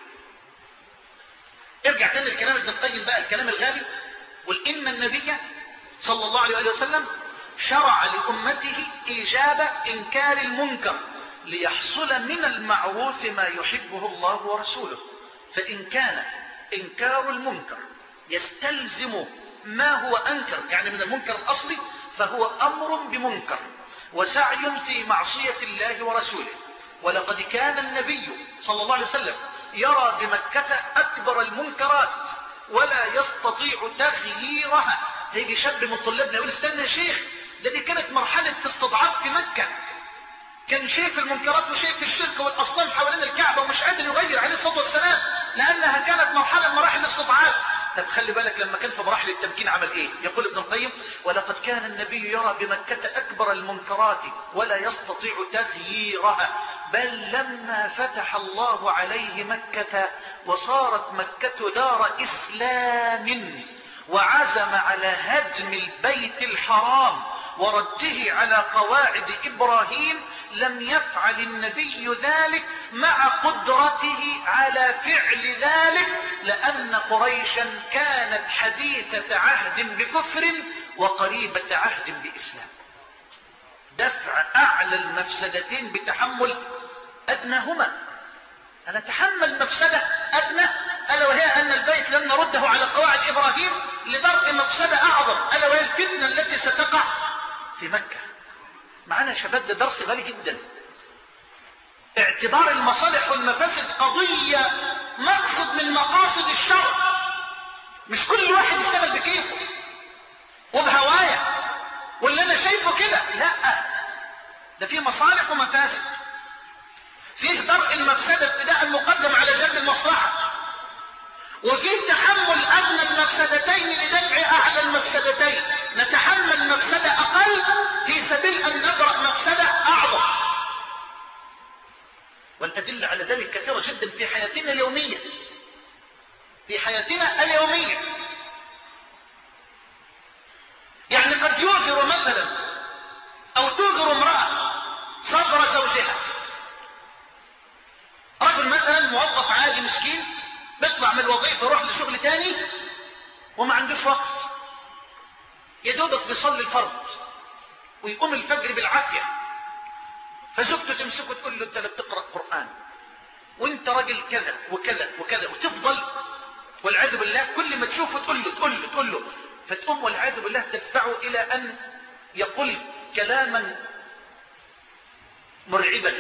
ارجع تاني الكلام ابن القيم بقى، الكلام الغالي، قل إن النبي صلى الله عليه وسلم شرع لأمته إيجاب إنكار المنكر ليحصل من المعروف ما يحبه الله ورسوله، فإن كان إنكار المنكر يستلزم ما هو أنكر يعني من المنكر الأصلي فهو أمر بمنكر وسعي في معصية الله ورسوله. ولقد كان النبي صلى الله عليه وسلم يرى بمكة أكبر المنكرات ولا يستطيع تغييرها. هيجي شاب من طلابنا يقول: استنى يا شيخ، ده دي كانت مرحلة استضعاف في مكة، كان شايف المنكرات وشايف الشرك والأصنام حوالين الكعبة ومش قادر يغير عليه الصلاة والسلام لأنها كانت مرحلة من مراحل الاستضعاف. طب خلي بالك لما كان في مراحل التمكين عمل ايه؟ يقول ابن القيم: ولقد كان النبي يرى بمكة أكبر المنكرات ولا يستطيع تغييرها، بل لما فتح الله عليه مكة وصارت مكة دار إسلام وعزم على هدم البيت الحرام ورده على قواعد إبراهيم، لم يفعل النبي ذلك مع قدرته على فعل ذلك، لأن قريشا كانت حديثة عهد بكفر وقريبة عهد بإسلام. دفع أعلى المفسدتين بتحمل أدناهما. أنا أتحمل مفسدة أدنى ألا وهي أن البيت لم نرده على قواعد إبراهيم لدرء مفسدة أعظم ألا وهي الفتنة التي ستقع في مكة. معنا شباب ده درس غالي جدا. اعتبار المصالح والمفاسد قضية مقصد من مقاصد الشرع، مش كل واحد يشتغل بكيفه وبهواية واللي انا شايفه كده، لا، ده فيه مصالح ومفاسد، فيه درء المفسدة ابتداء مقدم على جلب المصلحة، وفيه تحمل أدنى المفسدتين لدفع أعلى المفسدتين. نتحمل مفسدة أقل في سبيل أن ندرأ مفسدة أعظم. والأدلة على ذلك كثيرة جدا في حياتنا اليومية، في حياتنا اليومية. يعني قد يؤثر مثلا أو تؤثر امرأة صبر زوجها. رجل مثلا موظف عادي مسكين بيطلع من الوظيفة يروح لشغل تاني وما عندوش وقت، يدوبك بيصلي الفرض ويقوم الفجر بالعافية، فزوجته تمسكه تقول له: انت لا بتقرأ قرآن وانت راجل كذا وكذا وكذا، وتفضل والعياذ بالله كل ما تشوفه تقول له تقول له تقول له فتقوم والعياذ بالله تدفعه الى ان يقول كلاما مرعبا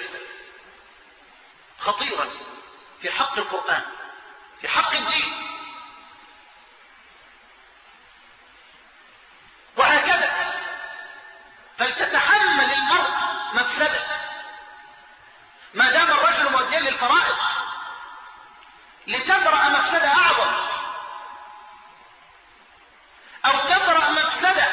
خطيرا في حق القرآن، في حق الدين. وهكذا فلتتحمل المرء مفسده ما دام الرجل مؤديا للفرائض لتبرأ مفسده اعظم، او تبرأ مفسده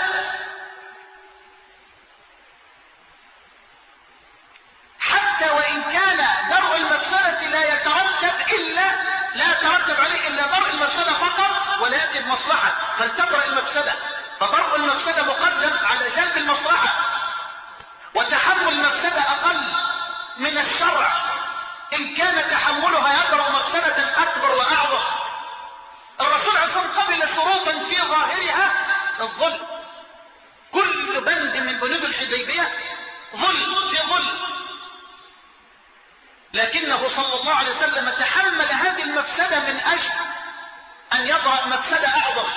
حتى وان كان درء المفسده لا يترتب الا لا يترتب عليه الا درء المفسده فقط ولا ياتي بمصلحه، فلتبرأ المفسده. فدرء المفسده مقدم على جلب المصلحه، وتحمل المفسده اقل من الشرع ان كان تحملها يدرأ مفسده اكبر واعظم. الرسول عليه الصلاه والسلام قبل شروطا في ظاهرها الظلم. كل بند من بنود الحديبيه ظلم في ظلم، لكنه صلى الله عليه وسلم تحمل هذه المفسدة من أجل أن يضع مفسدة أعظم،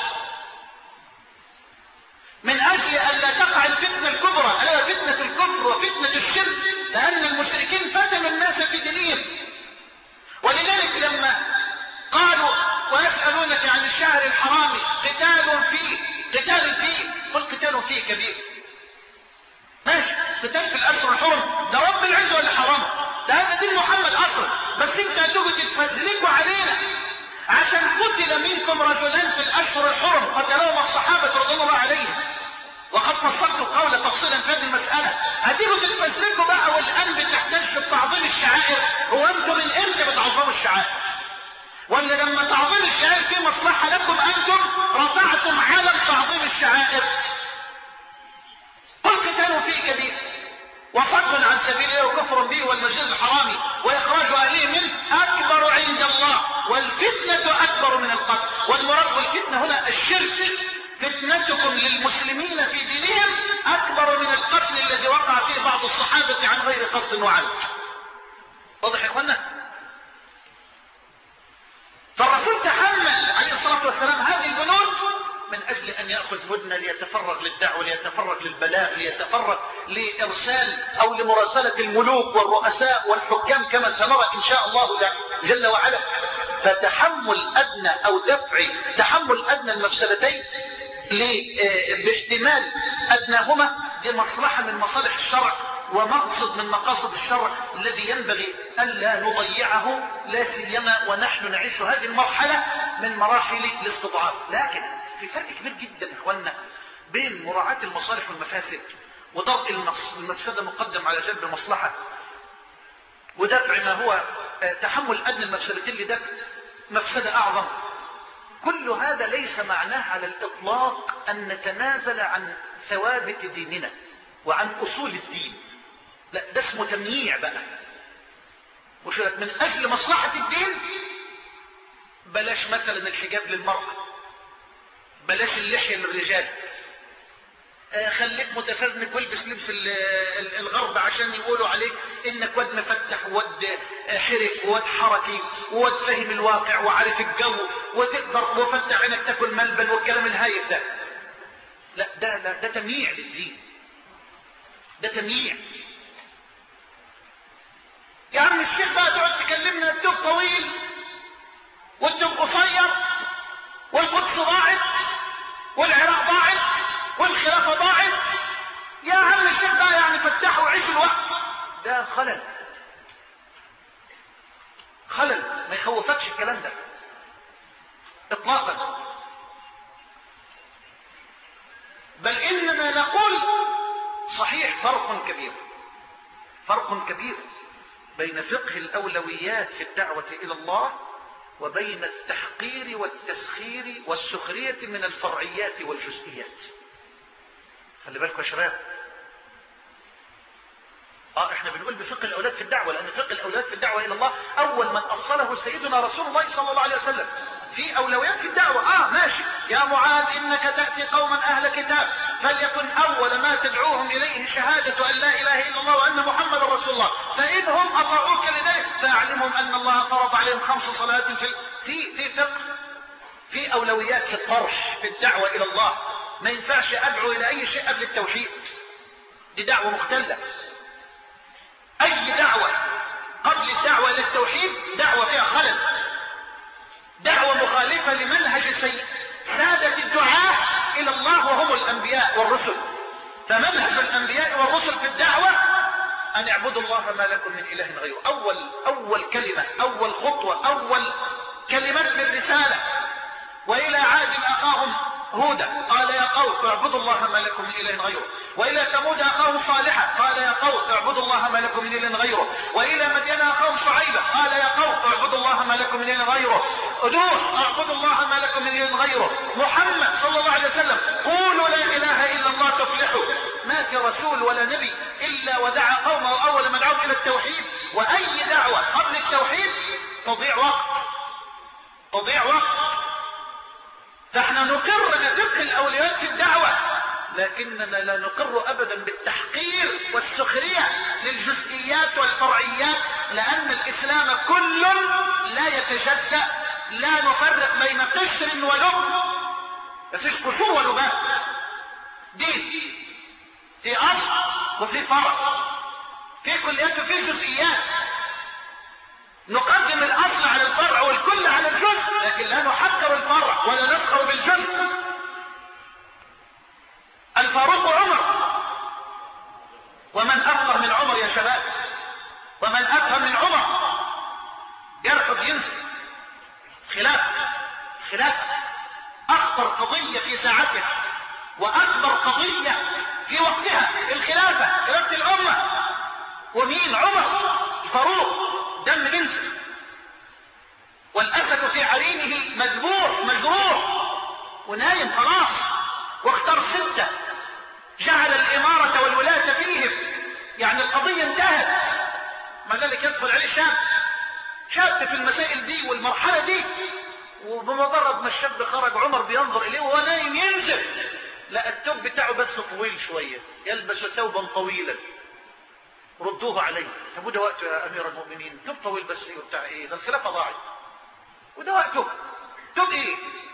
من أجل أن لا تقع الفتنة الكبرى ألا فتنة الكفر وفتنة الشرك، لأن المشركين فتنوا الناس في دينهم. ولذلك لما قالوا ويسألونك عن الشهر الحرام قتال فيه قتال فيه قل قتال فيه كبير. ماشي، قتال في الأشهر الحرم ده رب العزة اللي حرمه، ده هذا دين محمد أصلا، بس انت هتيجوا تتفزلكوا علينا عشان قتل منكم رجلان في الأشهر الحرم قتلوهم الصحابة رضي الله عليهم، وقد فصلت القول تفصيلا في هذه المسألة. هتيجوا تتفزلكوا بقى والآن بتحتج بتعظيم الشعائر. هو انتم من امتى بتعظموا الشعائر؟ ولا لما تعظيم الشعائر في مصلحة لكم أنتم رفعتم على تعظيم الشعائر؟ قل قتال فيه كبير وصد عن سبيل الله وكفر به والمسجد الحرام وإخراج أهله منه أكبر عند الله والفتنة أكبر من القتل. والمراد بالفتنة هنا الشرك، فتنتكم للمسلمين في دينهم أكبر من القتل الذي وقع فيه بعض الصحابة عن غير قصد وعمد. واضح يا إخوانا؟ فالرسول تحمل عليه الصلاة والسلام هذه البنود من أجل أن يأخذ هدنة ليتفرغ للدعوة، ليتفرغ للبلاغ، ليتفرغ لإرسال أو لمراسلة الملوك والرؤساء والحكام كما سنرى إن شاء الله جل وعلا. فتحمل أدنى أو دفع تحمل أدنى المفسدتين باحتمال أدناهما دي مصلحة من مصالح الشرع ومقصد من مقاصد الشرع الذي ينبغي ألا نضيعه، لا سيما ونحن نعيش هذه المرحلة من مراحل الاستضعاف. لكن في فرق كبير جدا اخواننا بين مراعاة المصالح والمفاسد ودرء المفسدة مقدم على جلب المصلحة، ودفع ما هو تحمل أدنى المفسدتين لدفع مفسدة أعظم. كل هذا ليس معناه على الإطلاق أن نتنازل عن ثوابت ديننا وعن أصول الدين، لا، ده اسمه تمييع بقى. وش من أجل مصلحة الدين بلاش مثلا الحجاب للمرأة، بلاش اللحية للرجال، آه خليك متفرنك والبس لبس الغرب عشان يقولوا عليك انك واد مفتح واد حرك واد حركي واد فاهم الواقع وعارف الجو وتقدر وفتح عينك تاكل ملبن والكلام الهايف ده. لا، ده ده, ده تمييع للدين، ده تمييع. يا عم الشيخ بقى تقعد تكلمنا التوب طويل والتوب قصير والقدس ضاعت والعراق ضاعت والخلافة ضاعت. يا عم الشيخ بقى يعني فتحوا وعيشوا الوقت. ده خلل، خلل ما يخوفكش الكلام ده اطلاقا، بل اننا نقول صحيح فرق كبير، فرق كبير بين فقه الأولويات في الدعوة إلى الله وبين التحقير والتسخير والسخرية من الفرعيات والجزئيات. خلي بالكم يا شباب، اه احنا بنقول بفقه الأولاد في الدعوة، لأن فقه الأولاد في الدعوة إلى الله أول من أصله سيدنا رسول الله صلى الله عليه وسلم في أولويات في الدعوة. اه ماشي، يا معاذ إنك تأتي قوما أهل كتاب فليكن أول ما تدعوهم إليه شهادة أن لا إله إلا الله وأن محمد رسول الله، فإنهم أطاعوك لذلك فأعلمهم أن الله فرض عليهم خمس صلوات في في في فقه، في أولويات في الطرح في الدعوة إلى الله. ما ينفعش أدعو إلى أي شيء قبل التوحيد، دي دعوة مختلة. أي دعوة قبل الدعوة إلى التوحيد دعوة فيها خلل، دعوة مخالفة لمنهج سادة الدعاة إلى الله وهم الأنبياء والرسل. فمنهج الأنبياء والرسل في الدعوة أن اعبدوا الله ما لكم من إله غيره. أول أول كلمة، أول خطوة، أول كلمات في الرسالة. وإلى عاد أخاهم هودا قال يا قوم اعبدوا الله ما لكم من إله غيره. وإلى ثمود أخاهم صالحا قال يا قوم اعبدوا الله ما لكم من إله غيره. وإلى مدين أخاهم شعيبا قال يا قوم اعبدوا الله ما لكم من إله غيره. نوح اعبدوا الله ما لكم من إله غيره. محمد صلى الله عليه وسلم قولوا لا إله إلا الله تفلحوا. ما في رسول ولا نبي إلا ودعا قومه أول ما دعوهم إلى التوحيد. وأي دعوة قبل التوحيد تضيع وقت، تضيع وقت. فاحنا نقر ان فقه الاولويات في الدعوة لكننا لا نقر أبدا بالتحقير والسخرية للجزئيات والفرعيات، لأن الإسلام كل لا يتجزأ، لا نفرق بين قشر ولب، مفيش قشور ولبات. دين في أصل وفي فرع، في كليات وفي جزئيات. نقدم الأصل على الفرع والكل على الجزء، لكن لا نحقر الفرع ولا نسخر بالجزء. الفاروق عمر، ومن أكثر من عمر يا شباب؟ ومن أكثر من عمر؟ يرفض ينسى خلاف خلاف أخطر قضية في ساعتها وأكبر قضية في وقتها، الخلافة، خلافة الأمة. ومين؟ عمر الفاروق، دم بنسى، والأسد في عرينه مذبوح مجروح ونايم خلاص، واختار ستة جعل الإمارة والولاية فيهم، يعني القضية انتهت. ما ذلك يدخل عليه شاب شاب في المسائل دي والمرحلة دي، وبمجرد ما الشاب خرج عمر بينظر إليه وهو نايم ينزل، لا التوب بتاعه بس طويل شوية، يلبس ثوبا طويلا. ردوه عليه. طب وده وقته يا أمير المؤمنين؟ توب طويل بس ايه وبتاع ايه؟ ده الخلافة ضاعت، وده وقته توب ايه؟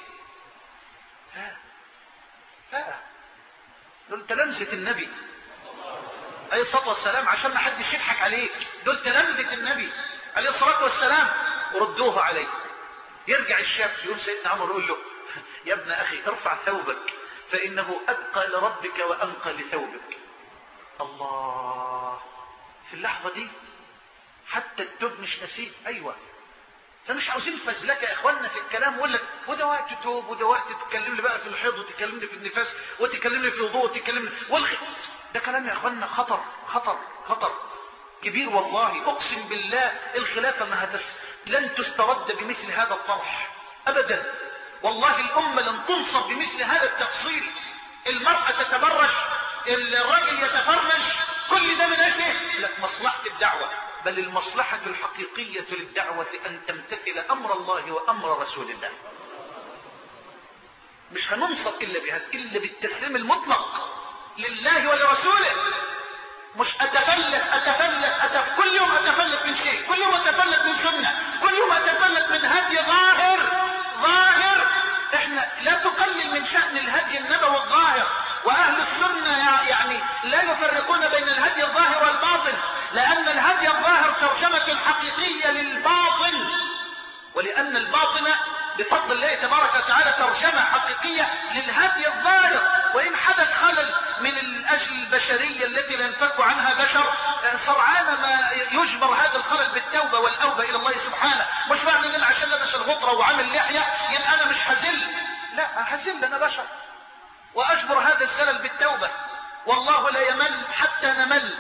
ها ها دول تلامذة النبي عليه الصلاة والسلام، عشان ما حدش يضحك عليك، دول تلامذة النبي عليه الصلاة والسلام. وردوه عليه. يرجع الشاب يقول سيدنا عمر يقول له يا ابن أخي ارفع ثوبك فإنه أتقى لربك وأنقى لثوبك. الله، في اللحظة دي حتى التوب مش نسيب. أيوة، فمش عاوزين فزلكة يا إخواننا في الكلام، ولا وده وقت توب وده وقت تتكلم لي بقى في الحيض وتتكلم لي في النفاس وتتكلم لي في الوضوء وتتكلم لي والخ... ده كلام يا إخواننا خطر خطر خطر كبير والله. أقسم بالله الخلافة ما هتس... لن تسترد بمثل هذا الطرح أبدا والله. الأمة لن تنصب بمثل هذا التفصيل. المرأة تتبرج، الرجل يتفرج، كل ده من أجله لا مصلحة الدعوة، بل المصلحة الحقيقية للدعوة أن تمتثل أمر الله وأمر رسول الله. مش هننصر إلا بهذا، إلا بالتسليم المطلق لله ولرسوله. مش أتفلت أتفلت أتف كل يوم أتفلت من شيء، كل يوم أتفلت من سنة، كل يوم أتفلت من هدي ظاهر ظاهر. احنا لا تقلل من شأن الهدي النبوي الظاهر، وأهل السنة يعني لا يفرقون بين الهدي الظاهر والباطن، لأن الهدي الظاهر ترجمة حقيقية للباطن، ولأن الباطن بفضل الله تبارك وتعالى ترجمة حقيقية للهدي الظاهر. وإن حدث خلل من الأجل البشرية التي لا ينفك عنها بشر، سرعان ما يجبر هذا الخلل بالتوبة والأوبة إلى الله سبحانه. مش معنى أن أنا عشان لبس الغطرة وعامل لحية يبقى أنا مش هزل، لا هزل، أنا بشر، وأجبر هذا الزلل بالتوبة. والله لا يمل حتى نمل.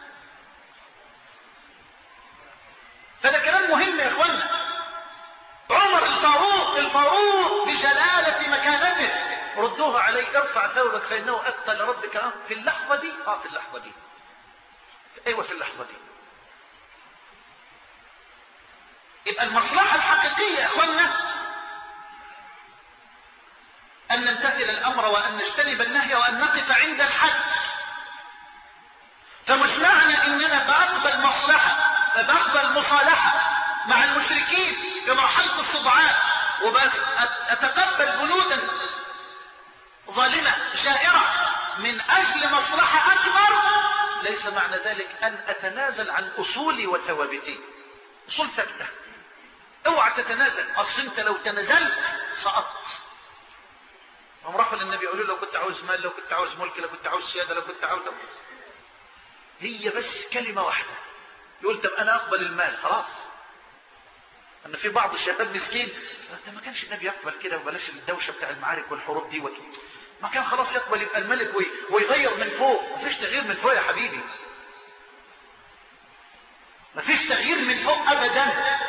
فده كلام مهم يا إخوانا. عمر الفاروق الفاروق بجلالة مكانته ردوها عليه، ارفع ثوبك فإنه أتقى لربك. في اللحظة دي اه في اللحظة دي ايوه في اللحظة دي. يبقى المصلحة الحقيقية يا اخوانا ان نمتثل الامر وان نجتنب النهي وان نقف عند الحد. فمش معنى اننا بقبل مصلحة بقبل مصالحة مع المشركين في مرحلة الصدعات وبس اتقبل بنودا ظالمة جائرة من اجل مصلحة اكبر، ليس معنى ذلك ان اتنازل عن اصولي وثوابتي. اصول ثابتة، اوعى تتنازل. اصل انت لو تنازلت سقطت. هم رفض النبي يقولوا لو كنت عاوز مال، لو كنت عاوز ملك، لو كنت عاوز سيادة، لو كنت عاوز، هي بس كلمة واحدة. يقول طب انا اقبل المال خلاص. ان في بعض الشباب مسكين ده ما كانش النبي يقبل كده، وبلاش الدوشه بتاع المعارك والحروب دي وت... ما كان خلاص يقبل يبقى الملك وي... ويغير من فوق. ما فيش تغيير من فوق يا حبيبي، ما فيش تغيير من فوق ابدا.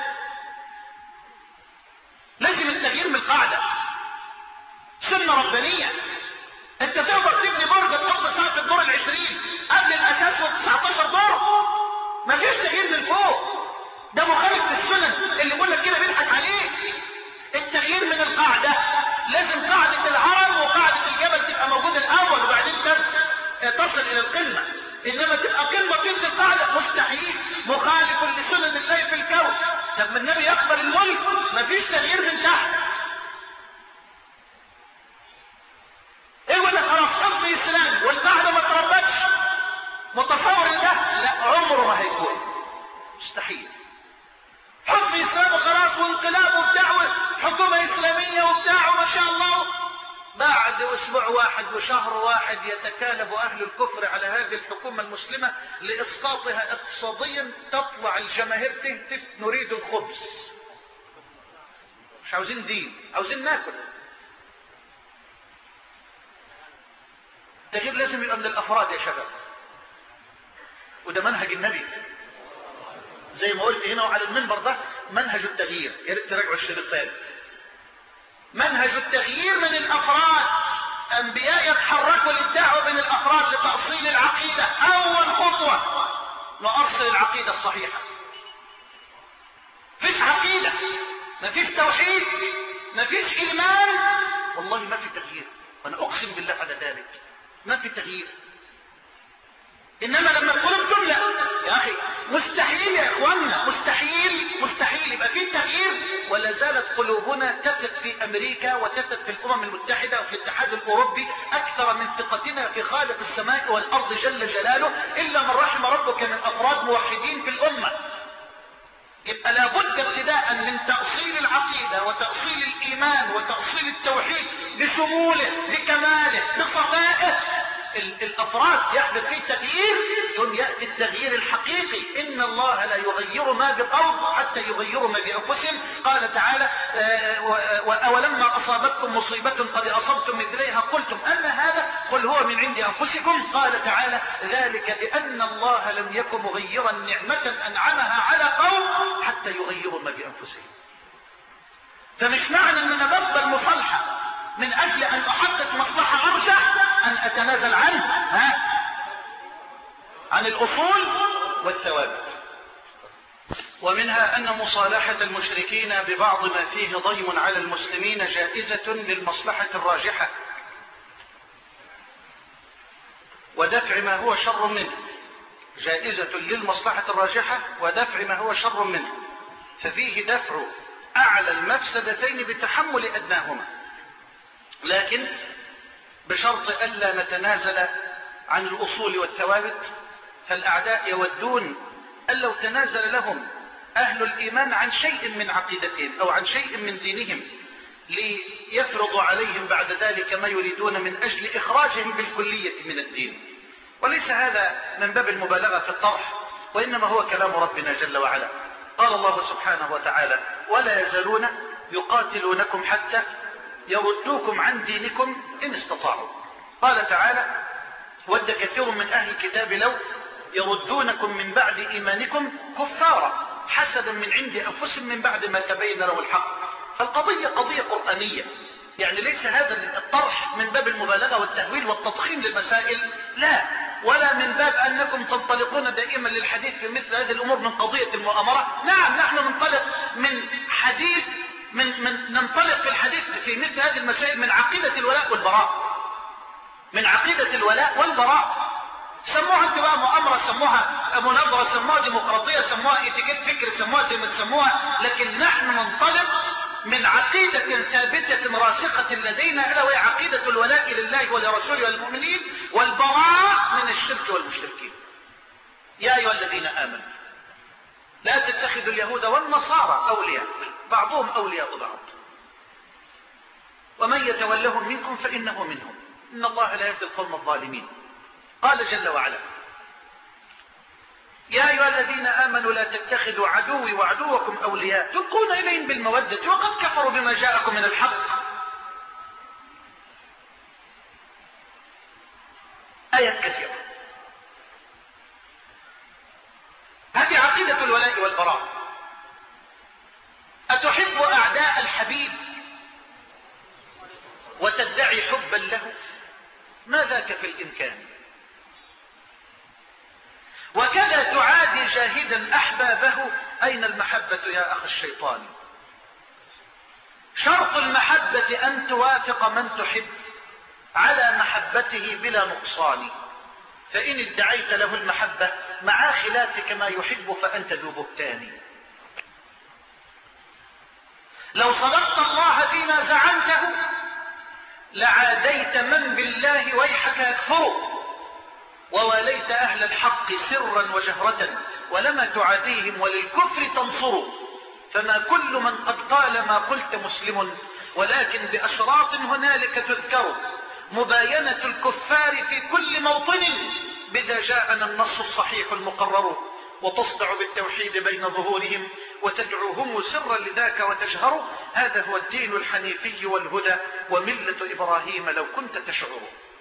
لازم التغيير من القاعده، سنه ربانيه. انت تقدر تبني برج تحط سقف الدور العشرين قبل الاساس وتسعتاشر دور، ما فيش تغيير من فوق. ده مخالف للسنن اللي بيقول لك كده بيضحك عليك. التغيير من القاعده، لازم قاعده الهرم وقاعده الجبل تبقى موجوده الاول، وبعدين تصل الى القمة، انما تبقى قمة تنزل قاعدة، مستحيل، مخالف لسنن الله في الكون. طب ما النبي يقبل الملك، مفيش تغيير من تحت. ايه ولا خلاص حكم اسلامي والقاعدة ما تربتش، متصور ان ده لا عمره ما هيكون، مستحيل. حكم اسلام وخلاص وانقلاب وبتاع حكومة اسلامية وبتاع وما شاء الله، بعد اسبوع واحد وشهر واحد يتكالب اهل الكفر على هذه الحكومة المسلمة لاسقاطها اقتصاديا، تطلع الجماهير تهتف نريد الخبز، مش عاوزين دين، عاوزين ناكل. التغيير لازم يبقى من الافراد يا شباب، وده منهج النبي زي ما قلت هنا وعلى المنبر، ده منهج التغيير، يا ريت تراجعوا الشريطين. منهج التغيير من الافراد، انبياء يتحركوا للدعوه بين الافراد لتاصيل العقيده. اول خطوه نؤصل العقيده الصحيحه. مفيش عقيده، مفيش توحيد، مفيش ايمان، والله ما في تغيير، وانا اقسم بالله على ذلك ما في تغيير. انما لما القلوب تملأ يا اخي، مستحيل يا اخواننا، مستحيل مستحيل يبقى في تغيير ولا زالت قلوبنا تثق في امريكا وتثق في الامم المتحده وفي الاتحاد الاوروبي اكثر من ثقتنا في خالق السماء والارض جل جلاله، الا من رحم ربك من افراد موحدين في الامه. يبقى لابد ابتداء من تأصيل العقيدة وتأصيل الإيمان وتأصيل التوحيد بشموله بكماله بصفائه. الأفراد يحدث فيه تغيير، ثم يأتي التغيير الحقيقي. إن الله لا يغير ما بقوم حتى يغيروا ما بأنفسهم. قال تعالى: وأولما أصابتكم مصيبة قد أصبتم مثليها قلتم أن هذا، قل هو من عند أنفسكم. قال تعالى: ذلك بأن الله لم يكن مغيرا نعمة أنعمها على قوم حتى يغيروا ما بأنفسهم. فمش معنى أن أنا بقبل مصالحة من أجل أن أحقق مصلحة أرجح أن أتنازل عنه ها عن الأصول والثوابت. ومنها أن مصالحة المشركين ببعض ما فيه ضيم على المسلمين جائزة للمصلحة الراجحة ودفع ما هو شر منه، جائزة للمصلحة الراجحة ودفع ما هو شر منه، ففيه دفع أعلى المفسدتين بتحمل أدناهما، لكن بشرط ألا نتنازل عن الأصول والثوابت. فالأعداء يودون أن لو تنازل لهم أهل الإيمان عن شيء من عقيدتهم أو عن شيء من دينهم ليفرضوا عليهم بعد ذلك ما يريدون من أجل إخراجهم بالكلية من الدين. وليس هذا من باب المبالغة في الطرح، وإنما هو كلام ربنا جل وعلا. قال الله سبحانه وتعالى: ولا يزالون يقاتلونكم حتى يردوكم عن دينكم إن استطاعوا. قال تعالى: ود كثير من أهل الكتاب لو يردونكم من بعد إيمانكم كفارا حسدا من عند أنفسهم من بعد ما تبين له الحق. فالقضية قضية قرآنية، يعني ليس هذا الطرح من باب المبالغة والتهويل والتضخيم للمسائل، لا، ولا من باب أنكم تنطلقون دائما للحديث في مثل هذه الأمور من قضية المؤامرة. نعم، نحن ننطلق من حديث من, من ننطلق في الحديث في مثل هذه المسائل من عقيدة الولاء والبراء، من عقيدة الولاء والبراء. سموها انت بقى مؤامرة، سموها مناظرة، سموها ديمقراطية، سموها اتيكيت فكر، سموها زي ما تسموها، لكن نحن ننطلق من عقيدة ثابتة راسخة لدينا، ألا وهي عقيدة الولاء لله ولرسوله والمؤمنين والبراء من الشرك والمشركين. يا أيها الذين آمنوا لا تتخذوا اليهود والنصارى أولياء بعضهم أولياء بعض ومن يتولهم منكم فإنه منهم إن الله لا يهدي القوم الظالمين. قال جل وعلا: يا أيها الذين آمنوا لا تتخذوا عدوي وعدوكم أولياء تلقون إليهم بالمودة وقد كفروا بما جاءكم من الحق. آيات كثيرة. هذه عقيدة الولاء والبراء. أتحب أعداء الحبيب وتدعي حبا له؟ ما ذاك في الإمكان. وكذا تعادي جاهدا أحبابه، أين المحبة يا أخ الشيطان؟ شرط المحبة أن توافق من تحب على محبته بلا نقصان، فإن ادعيت له المحبة مع خلافك ما يحب فأنت ذو بهتان. لو صدقت الله فيما زعمته لعاديت من بالله ويحك يكفره، وواليت أهل الحق سرا وجهرة، ولما تعاديهم وللكفر تنصروا. فما كل من قد قال ما قلت مسلم، ولكن بأشراط هنالك تذكر. مباينة الكفار في كل موطن، بذا جاءنا النص الصحيح المقرر. وتصدع بالتوحيد بين ظهورهم، وتدعوهم سرا لذاك وتجهر. هذا هو الدين الحنيفي والهدى، وملة إبراهيم لو كنت تشعر.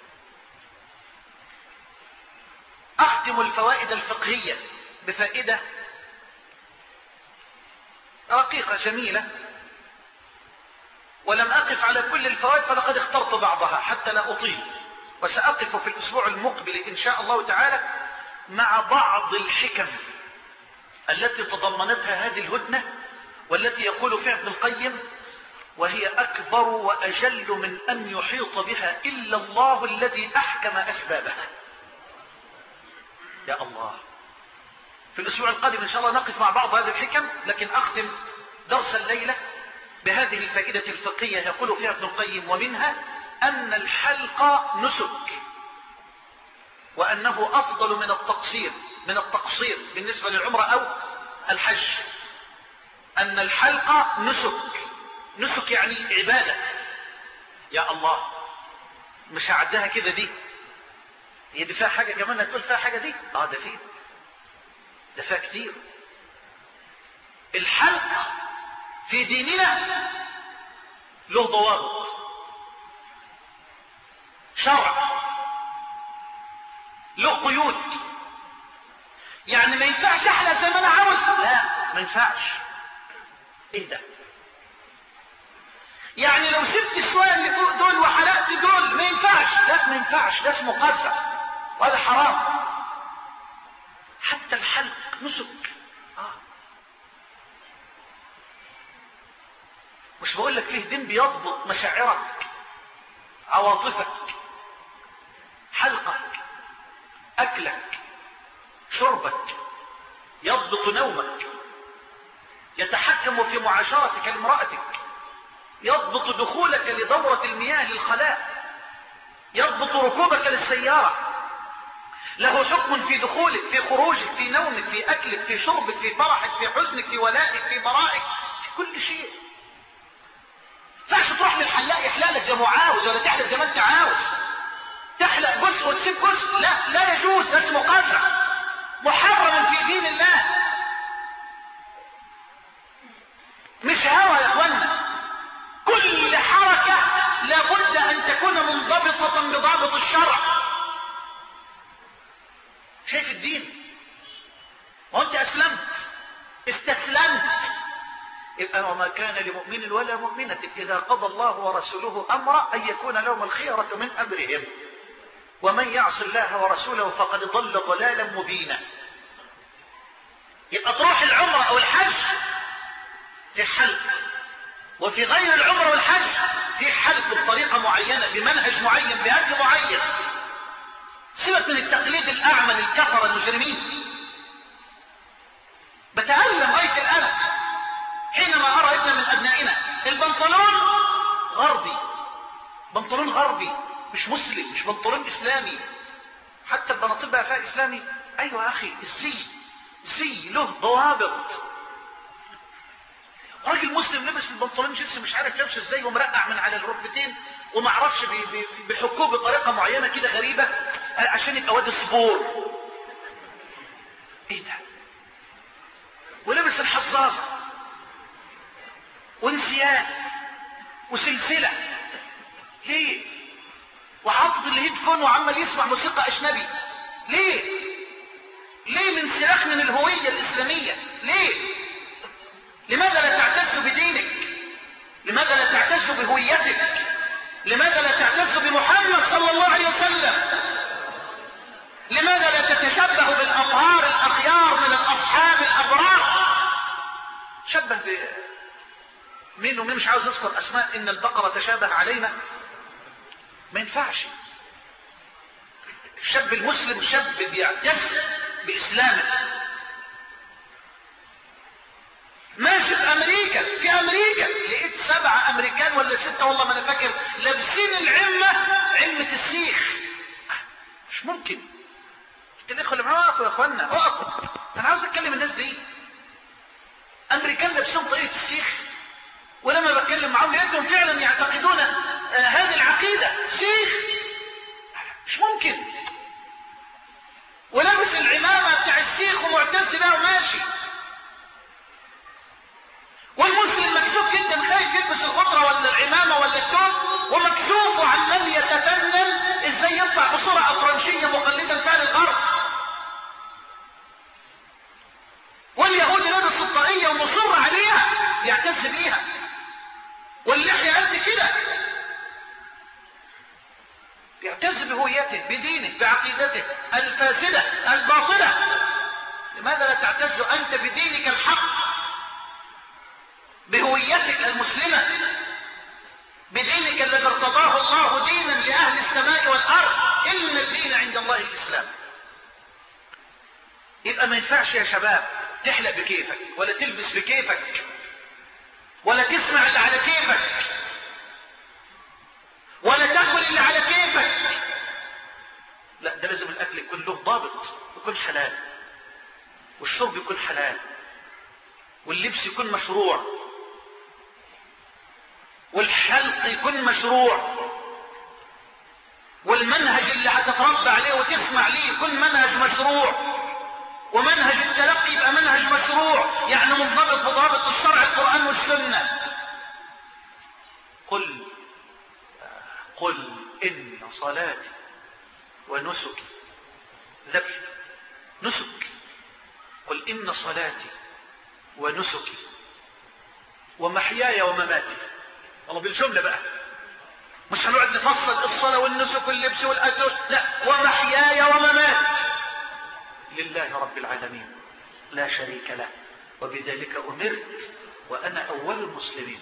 أختم الفوائد الفقهية بفائدة رقيقة جميلة، ولم أقف على كل الفوائد فلقد اخترت بعضها حتى لا أطيل، وسأقف في الأسبوع المقبل إن شاء الله تعالى مع بعض الحكم التي تضمنتها هذه الهدنة، والتي يقول فيها ابن القيم: وهي أكبر وأجل من أن يحيط بها إلا الله الذي أحكم أسبابها. يا الله، في الأسبوع القادم إن شاء الله نقف مع بعض هذه الحكم، لكن أختم درس الليلة بهذه الفائدة الفقهية يقول فيها ابن القيم: ومنها أن الحلق نسك، وأنه أفضل من التقصير من التقصير بالنسبة للعمرة أو الحج. أن الحلق نسك، نسك يعني عبادة. يا الله، مش هعدها كده دي، هي دي فيها حاجة كمان هتقول فيها حاجة دي؟ اه ده فيه، ده فيها كتير. الحلق في ديننا له ضوابط شرع، له قيود. يعني ما ينفعش احلق زي ما انا عاوز، لا ما ينفعش. ايه ده؟ يعني لو سبت شويه اللي فوق دول وحلقت دول ما ينفعش، لا ما ينفعش، ده اسمه قزع وهذا حرام. حتى الحلق نسك. آه. مش بقول لك فيه دين بيضبط مشاعرك، عواطفك، حلقك، اكلك، شربك، يضبط نومك، يتحكم في معاشرتك لامرأتك، يضبط دخولك لدورة المياه للخلاء، يضبط ركوبك للسيارة، له حكم في دخولك، في خروجك، في نومك، في أكلك، في شربك، في فرحك، في حزنك، في ولائك، في برائك، في كل شيء. فعش تروح للحلاق يحلق لك زي ما عاوز، ولا تحلق زي ما انت عاوز، تحلق جزء وتسيب جزء، لا لا يجوز، ده اسمه قزع محرم في دين الله. مش هوى يا اخوانا، كل حركة لابد ان تكون منضبطة بضابط الشرع. شايف الدين؟ وانت اسلمت استسلمت، يبقى وما كان لمؤمن ولا مؤمنة اذا قضى الله ورسوله امرا ان يكون لهم الخيرة من امرهم، ومن يعص الله ورسوله فقد ضل ضلالا مبينا. يبقى تروح العمرة او الحج في حلق، وفي غير العمرة والحج في حلق بطريقة معينة، بمنهج معين، بهدي معين. سيبك من التقليد الاعمى للكفر المجرمين. بتألم غاية الألم حينما ارى ابن من ابنائنا البنطلون غربي، بنطلون غربي مش مسلم، مش بنطلون اسلامي. حتى البناطيل بقى فيها اسلامي. ايوه يا اخي، الزي زي له ضوابط. راجل مسلم لبس البنطلون جنس مش عارف لابسه ازاي ومرقع من على الركبتين ومعرفش بيحكوه بطريقه معينه كده غريبه عشان يبقى واد الصبور. ايه ده؟ ولبس الحظاظه وانسياء وسلسله. ليه؟ وحاطط الهيدفون وعمال يسمع موسيقى اجنبي. ليه؟ ليه الانسلاخ من الهويه الاسلاميه؟ ليه؟ لماذا لا تعتز بدينك؟ لماذا لا تعتز بهويتك؟ لماذا لا تعتز بمحمد صلى الله عليه وسلم؟ لماذا لا تتشبه بالاطهار الاخيار من الاصحاب الابرار؟ شبه ب مين ومين مش عاوز اذكر اسماء. ان البقره تشابه علينا، ما ينفعش. الشاب المسلم شاب بيعتز بإسلامه. ماشي في أمريكا، في أمريكا لقيت سبعة أمريكان ولا ستة والله ما أنا فاكر لابسين العمة، عمة السيخ. مش ممكن. قلت الإخوة اللي معايا وقفوا يا إخوانا وقفوا، أنا عاوز أتكلم الناس دي. أمريكان لابسين طريقة السيخ، ولما بتكلم معاهم لقيتهم فعلا يعتقدون آه هذه العقيدة. سيخ مش ممكن. ولابس العمامة بتاع السيخ ومعتز بها وماشي. والمسلم مكسوف جدا، خايف يلبس الغطرة ولا العمامة ولا التوب، ومكسوف وعمال يتفنن ازاي يطلع بصورة أفرنشية مقلدا فعل الغرب. واليهودي لابس الطاقية ومصر عليها يعتز بيها، واللحية قد كده، يعتز بهويته بدينه بعقيدته الفاسدة الباطلة. لماذا لا تعتز أنت بدينك الحق، بهويتك المسلمة، بدينك الذي ارتضاه الله دينا لأهل السماء والأرض؟ إن الدين عند الله الإسلام. يبقى ما ينفعش يا شباب تحلق بكيفك، ولا تلبس بكيفك، ولا تسمع اللي على كيفك، ولا تاكل اللي على كيفك. لا، ده لازم الأكل يكون له ضابط، يكون حلال، والشرب يكون حلال، واللبس يكون مشروع، والحلق يكون مشروع، والمنهج اللي هتتربى عليه وتسمع ليه يكون منهج مشروع، ومنهج التلقي يبقى منهج مشروع، يعني منضبط بضابط الشرع القرآن والسنة. قل قل إن صلاتي ونسكي ذبح نسك قل إن صلاتي ونسكي ومحياي ومماتي. الله بالجملة بقى، مش هنقعد نفصل الصلاة والنسك واللبس والأكل، لا، ومحياي ومماتي لله رب العالمين لا شريك له وبذلك أمرت وأنا أول المسلمين.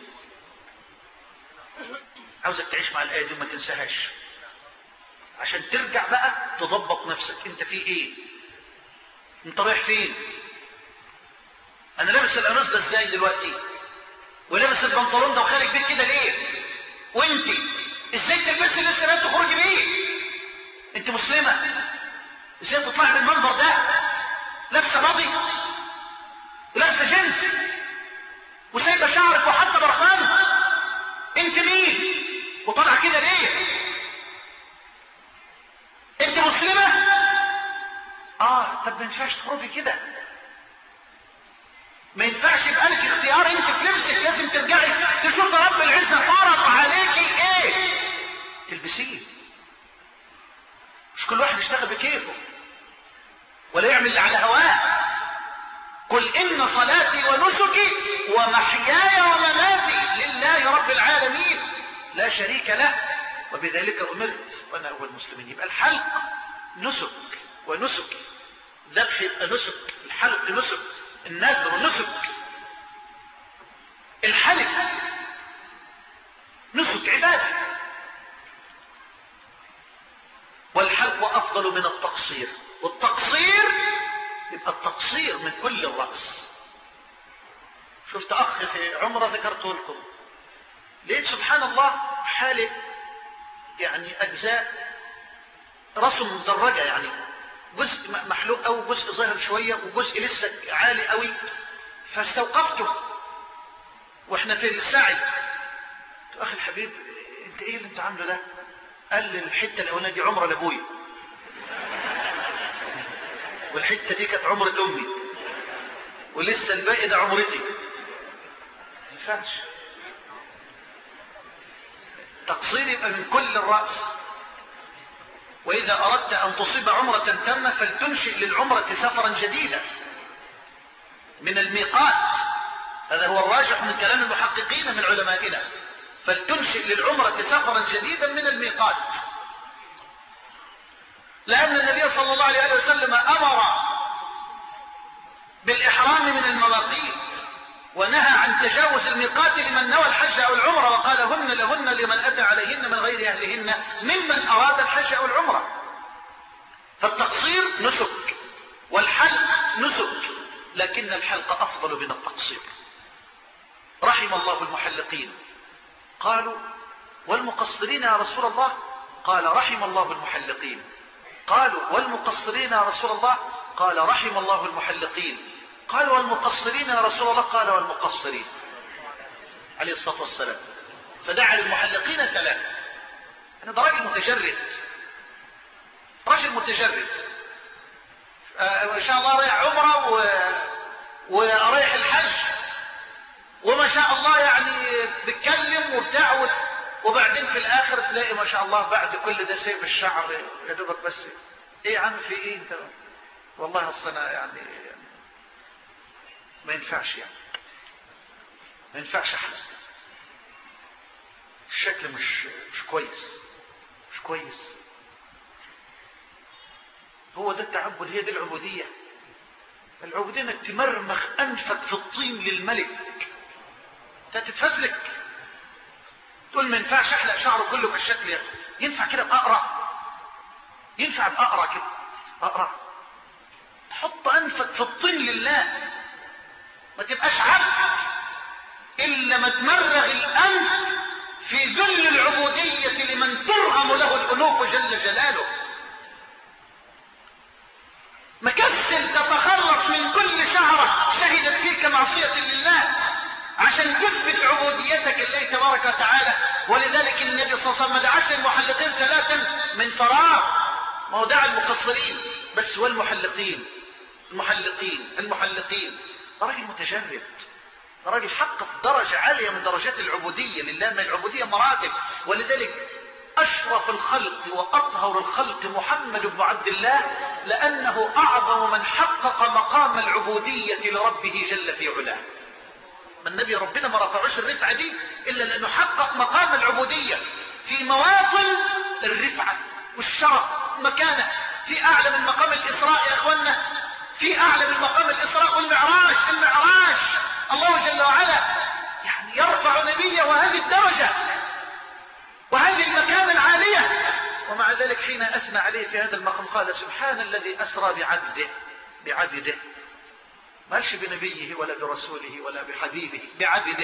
عاوزك تعيش مع الآية دي وما تنساهاش، عشان ترجع بقى تضبط نفسك. انت في ايه؟ انت رايح فين؟ انا لابس القميص ده ازاي دلوقتي؟ ولابس البنطلون ده وخارج بيه كده ليه؟ وانت ازاي تلبسي لسه لا تخرجي بيه؟ انت مسلمة، ازاي تطلعي بالمنظر ده لابسه ماضي ولابسه جنس وسايبه شعرك وحتى برفان؟ انت مين وطالعه كده ليه؟ انت مسلمة؟ اه طب ما ينفعش تخرجي كده، ما ينفعش يبقى لك اختيار انت في لبسك، لازم ترجعي تشوف رب العزة فرض عليكي ايه تلبسيه. مش كل واحد يشتغل بكيفه ولا يعمل اللي على هواه. قل ان صلاتي ونسكي ومحياي ومماتي لله رب العالمين لا شريك له وبذلك امرت وانا اول المسلمين. يبقى الحلق نسك ونسك، ذبح يبقى نسك، الحلق نسك، النذر نسك، الحلق نسك عباده. والحلق افضل من التقصير، والتقصير يبقى التقصير من كل الرأس. شفت اخ في عمره ذكرته لكم، لقيت سبحان الله حالق يعني اجزاء راسه مدرجه، يعني جزء محلوق او جزء ظاهر شويه وجزء لسه عالي قوي. فاستوقفته واحنا في السعي، اخي الحبيب انت ايه اللي انت عامله ده؟ قال لي الحته الاولانيه دي عمره لابويا، والحته دي كانت عمره امي، ولسه الباقي ده عمرتي. ما ينفعش تقصير، يبقى من كل الراس. واذا اردت ان تصيب عمره تامه فلتنشئ للعمره سفرا جديدا من الميقات. هذا هو الراجح من كلام المحققين من علمائنا، فلتنشئ للعمره سفرا جديدا من الميقات. لأن النبي صلى الله عليه وسلم أمر بالإحرام من المواقيت، ونهى عن تجاوز الميقات لمن نوى الحج أو العمرة، وقال هن لهن لمن أتى عليهن من غير أهلهن ممن أراد الحج أو العمرة. فالتقصير نسك والحلق نسك، لكن الحلق أفضل من التقصير. رحم الله المحلقين. قالوا والمقصرين يا رسول الله؟ قال رحم الله المحلقين. قالوا والمقصرين يا رسول الله؟ قال رحم الله المحلقين. قالوا والمقصرين يا رسول الله؟ قال والمقصرين عليه الصلاة والسلام. فدعا للمحلقين ثلاثة. أنا ده راجل متجرد، راجل متجرد آه إن شاء الله رايح عمره و... ورايح الحج وما شاء الله يعني بتكلم وبتاع، وبعدين في الآخر تلاقي ما شاء الله بعد كل ده سيب الشعر يا دوبك بس. ايه يا عم في ايه انت؟ والله الصنع يعني, يعني ما ينفعش، يعني ما ينفعش احلى، الشكل مش مش كويس، مش كويس. هو ده التعبد، هي دي العبودية. العبودية انك تمرمخ انفك في الطين للملك، انت تتفزلك تقول ما ينفعش احلق شعره كله بالشكل. ينفع كده بأقرع؟ ينفع بأقرع كده؟ أقرع؟ حط انفك في الطين لله، ما تبقاش عبد الا ما تمرغ الانف في ذل العبودية لمن ترهم له الألوف جل جلاله. مكسل تتخلص من كل شعرة شهدت فيك معصية لله عشان تثبت عبوديتك لله تبارك وتعالى. ولذلك النبي صلى الله عليه وسلم ما دعاش المحلقين ثلاثا من فراغ، ما هو دعا المقصرين بس، والمحلقين المحلقين المحلقين. راجل متجرد، راجل حقق درجة عالية من درجات العبودية لله، من العبودية مراتب. ولذلك أشرف الخلق وأطهر الخلق محمد بن عبد الله، لأنه أعظم من حقق مقام العبودية لربه جل في علاه. النبي ربنا ما رفعوش الرفعة دي إلا لأنه حقق مقام العبودية في مواطن الرفعة والشرف مكانه. في أعلى من مقام الإسراء يا أخوانا، في أعلى من مقام الإسراء والمعراج. المعراج الله جل وعلا يعني يرفع نبيه وهذه الدرجة وهذه المكانة العالية، ومع ذلك حين أثنى عليه في هذا المقام قال سبحان الذي أسرى بعبده بعبده، ما قالش بنبيه ولا برسوله ولا بحبيبه، بعبده.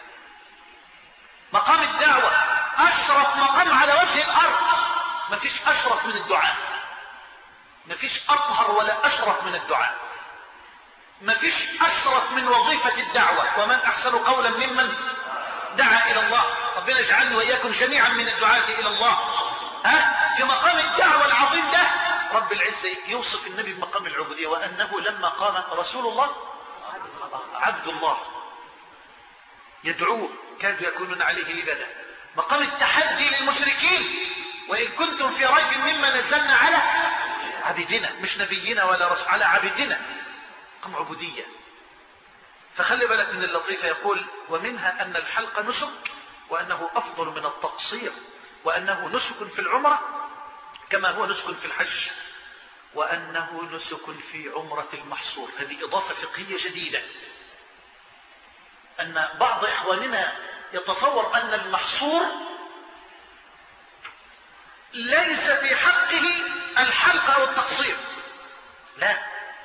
مقام الدعوة أشرف مقام على وجه الأرض، ما فيش أشرف من الدعاء، ما فيش أطهر ولا أشرف من الدعاء، ما فيش أشرف من وظيفة الدعوة. ومن أحسن قولا ممن دعا إلى الله. ربنا يجعلنا وإياكم جميعا من الدعاة إلى الله. ها في مقام الدعوة العظيم ده رب العزة يوصف النبي بمقام العبودية، وأنه لما قام رسول الله عبد الله يدعوه كادوا يكونون عليه لبدا. مقام التحدي للمشركين، وإن كنتم في ريب مما نزلنا على عبدنا، مش نبينا ولا رسول، على عبدنا. مقام عبودية. فخلي بالك من اللطيفة، يقول ومنها أن الحلق نسك، وأنه أفضل من التقصير، وأنه نسك في العمرة كما هو نسك في الحج، وأنه نسك في عمرة المحصور. هذه إضافة فقهية جديدة، أن بعض إخواننا يتصور أن المحصور ليس في حقه الحلق أو التقصير. لا.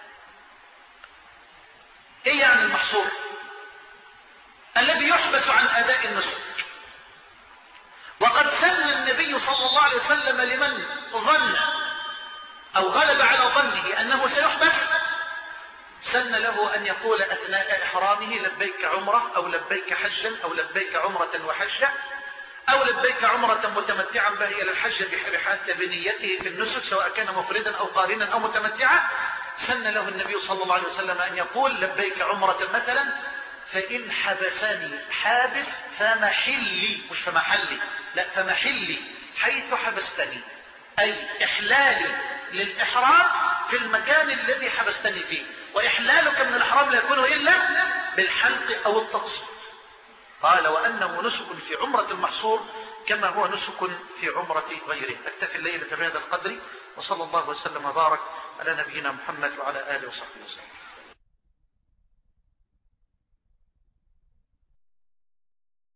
إيه يعني المحصور؟ الذي يحبس عن أداء النسك. وقد سن النبي صلى الله عليه وسلم لمن ظن أو غلب على ظنه أنه سيحبس، سن له أن يقول أثناء إحرامه لبيك عمرة أو لبيك حجا أو لبيك عمرة وحجة أو لبيك عمرة متمتعا بها إلى الحج بحسب نيته في النسك، سواء كان مفردا أو قارنا أو متمتعا. سن له النبي صلى الله عليه وسلم أن يقول لبيك عمرة مثلا، فإن حبسني حابس فمحلي، مش فمحلي، لا فمحلي حيث حبستني، أي إحلالي للإحرام في المكان الذي حبستني فيه. وإحلالك من الإحرام لا يكون إلا بالحلق أو التقصير. قال وأنه نسك في عمرة المحصور كما هو نسك في عمرة غيره. أكتفي الليلة بهذا القدر، وصلى الله وسلم وبارك على نبينا محمد وعلى آله وصحبه وسلم.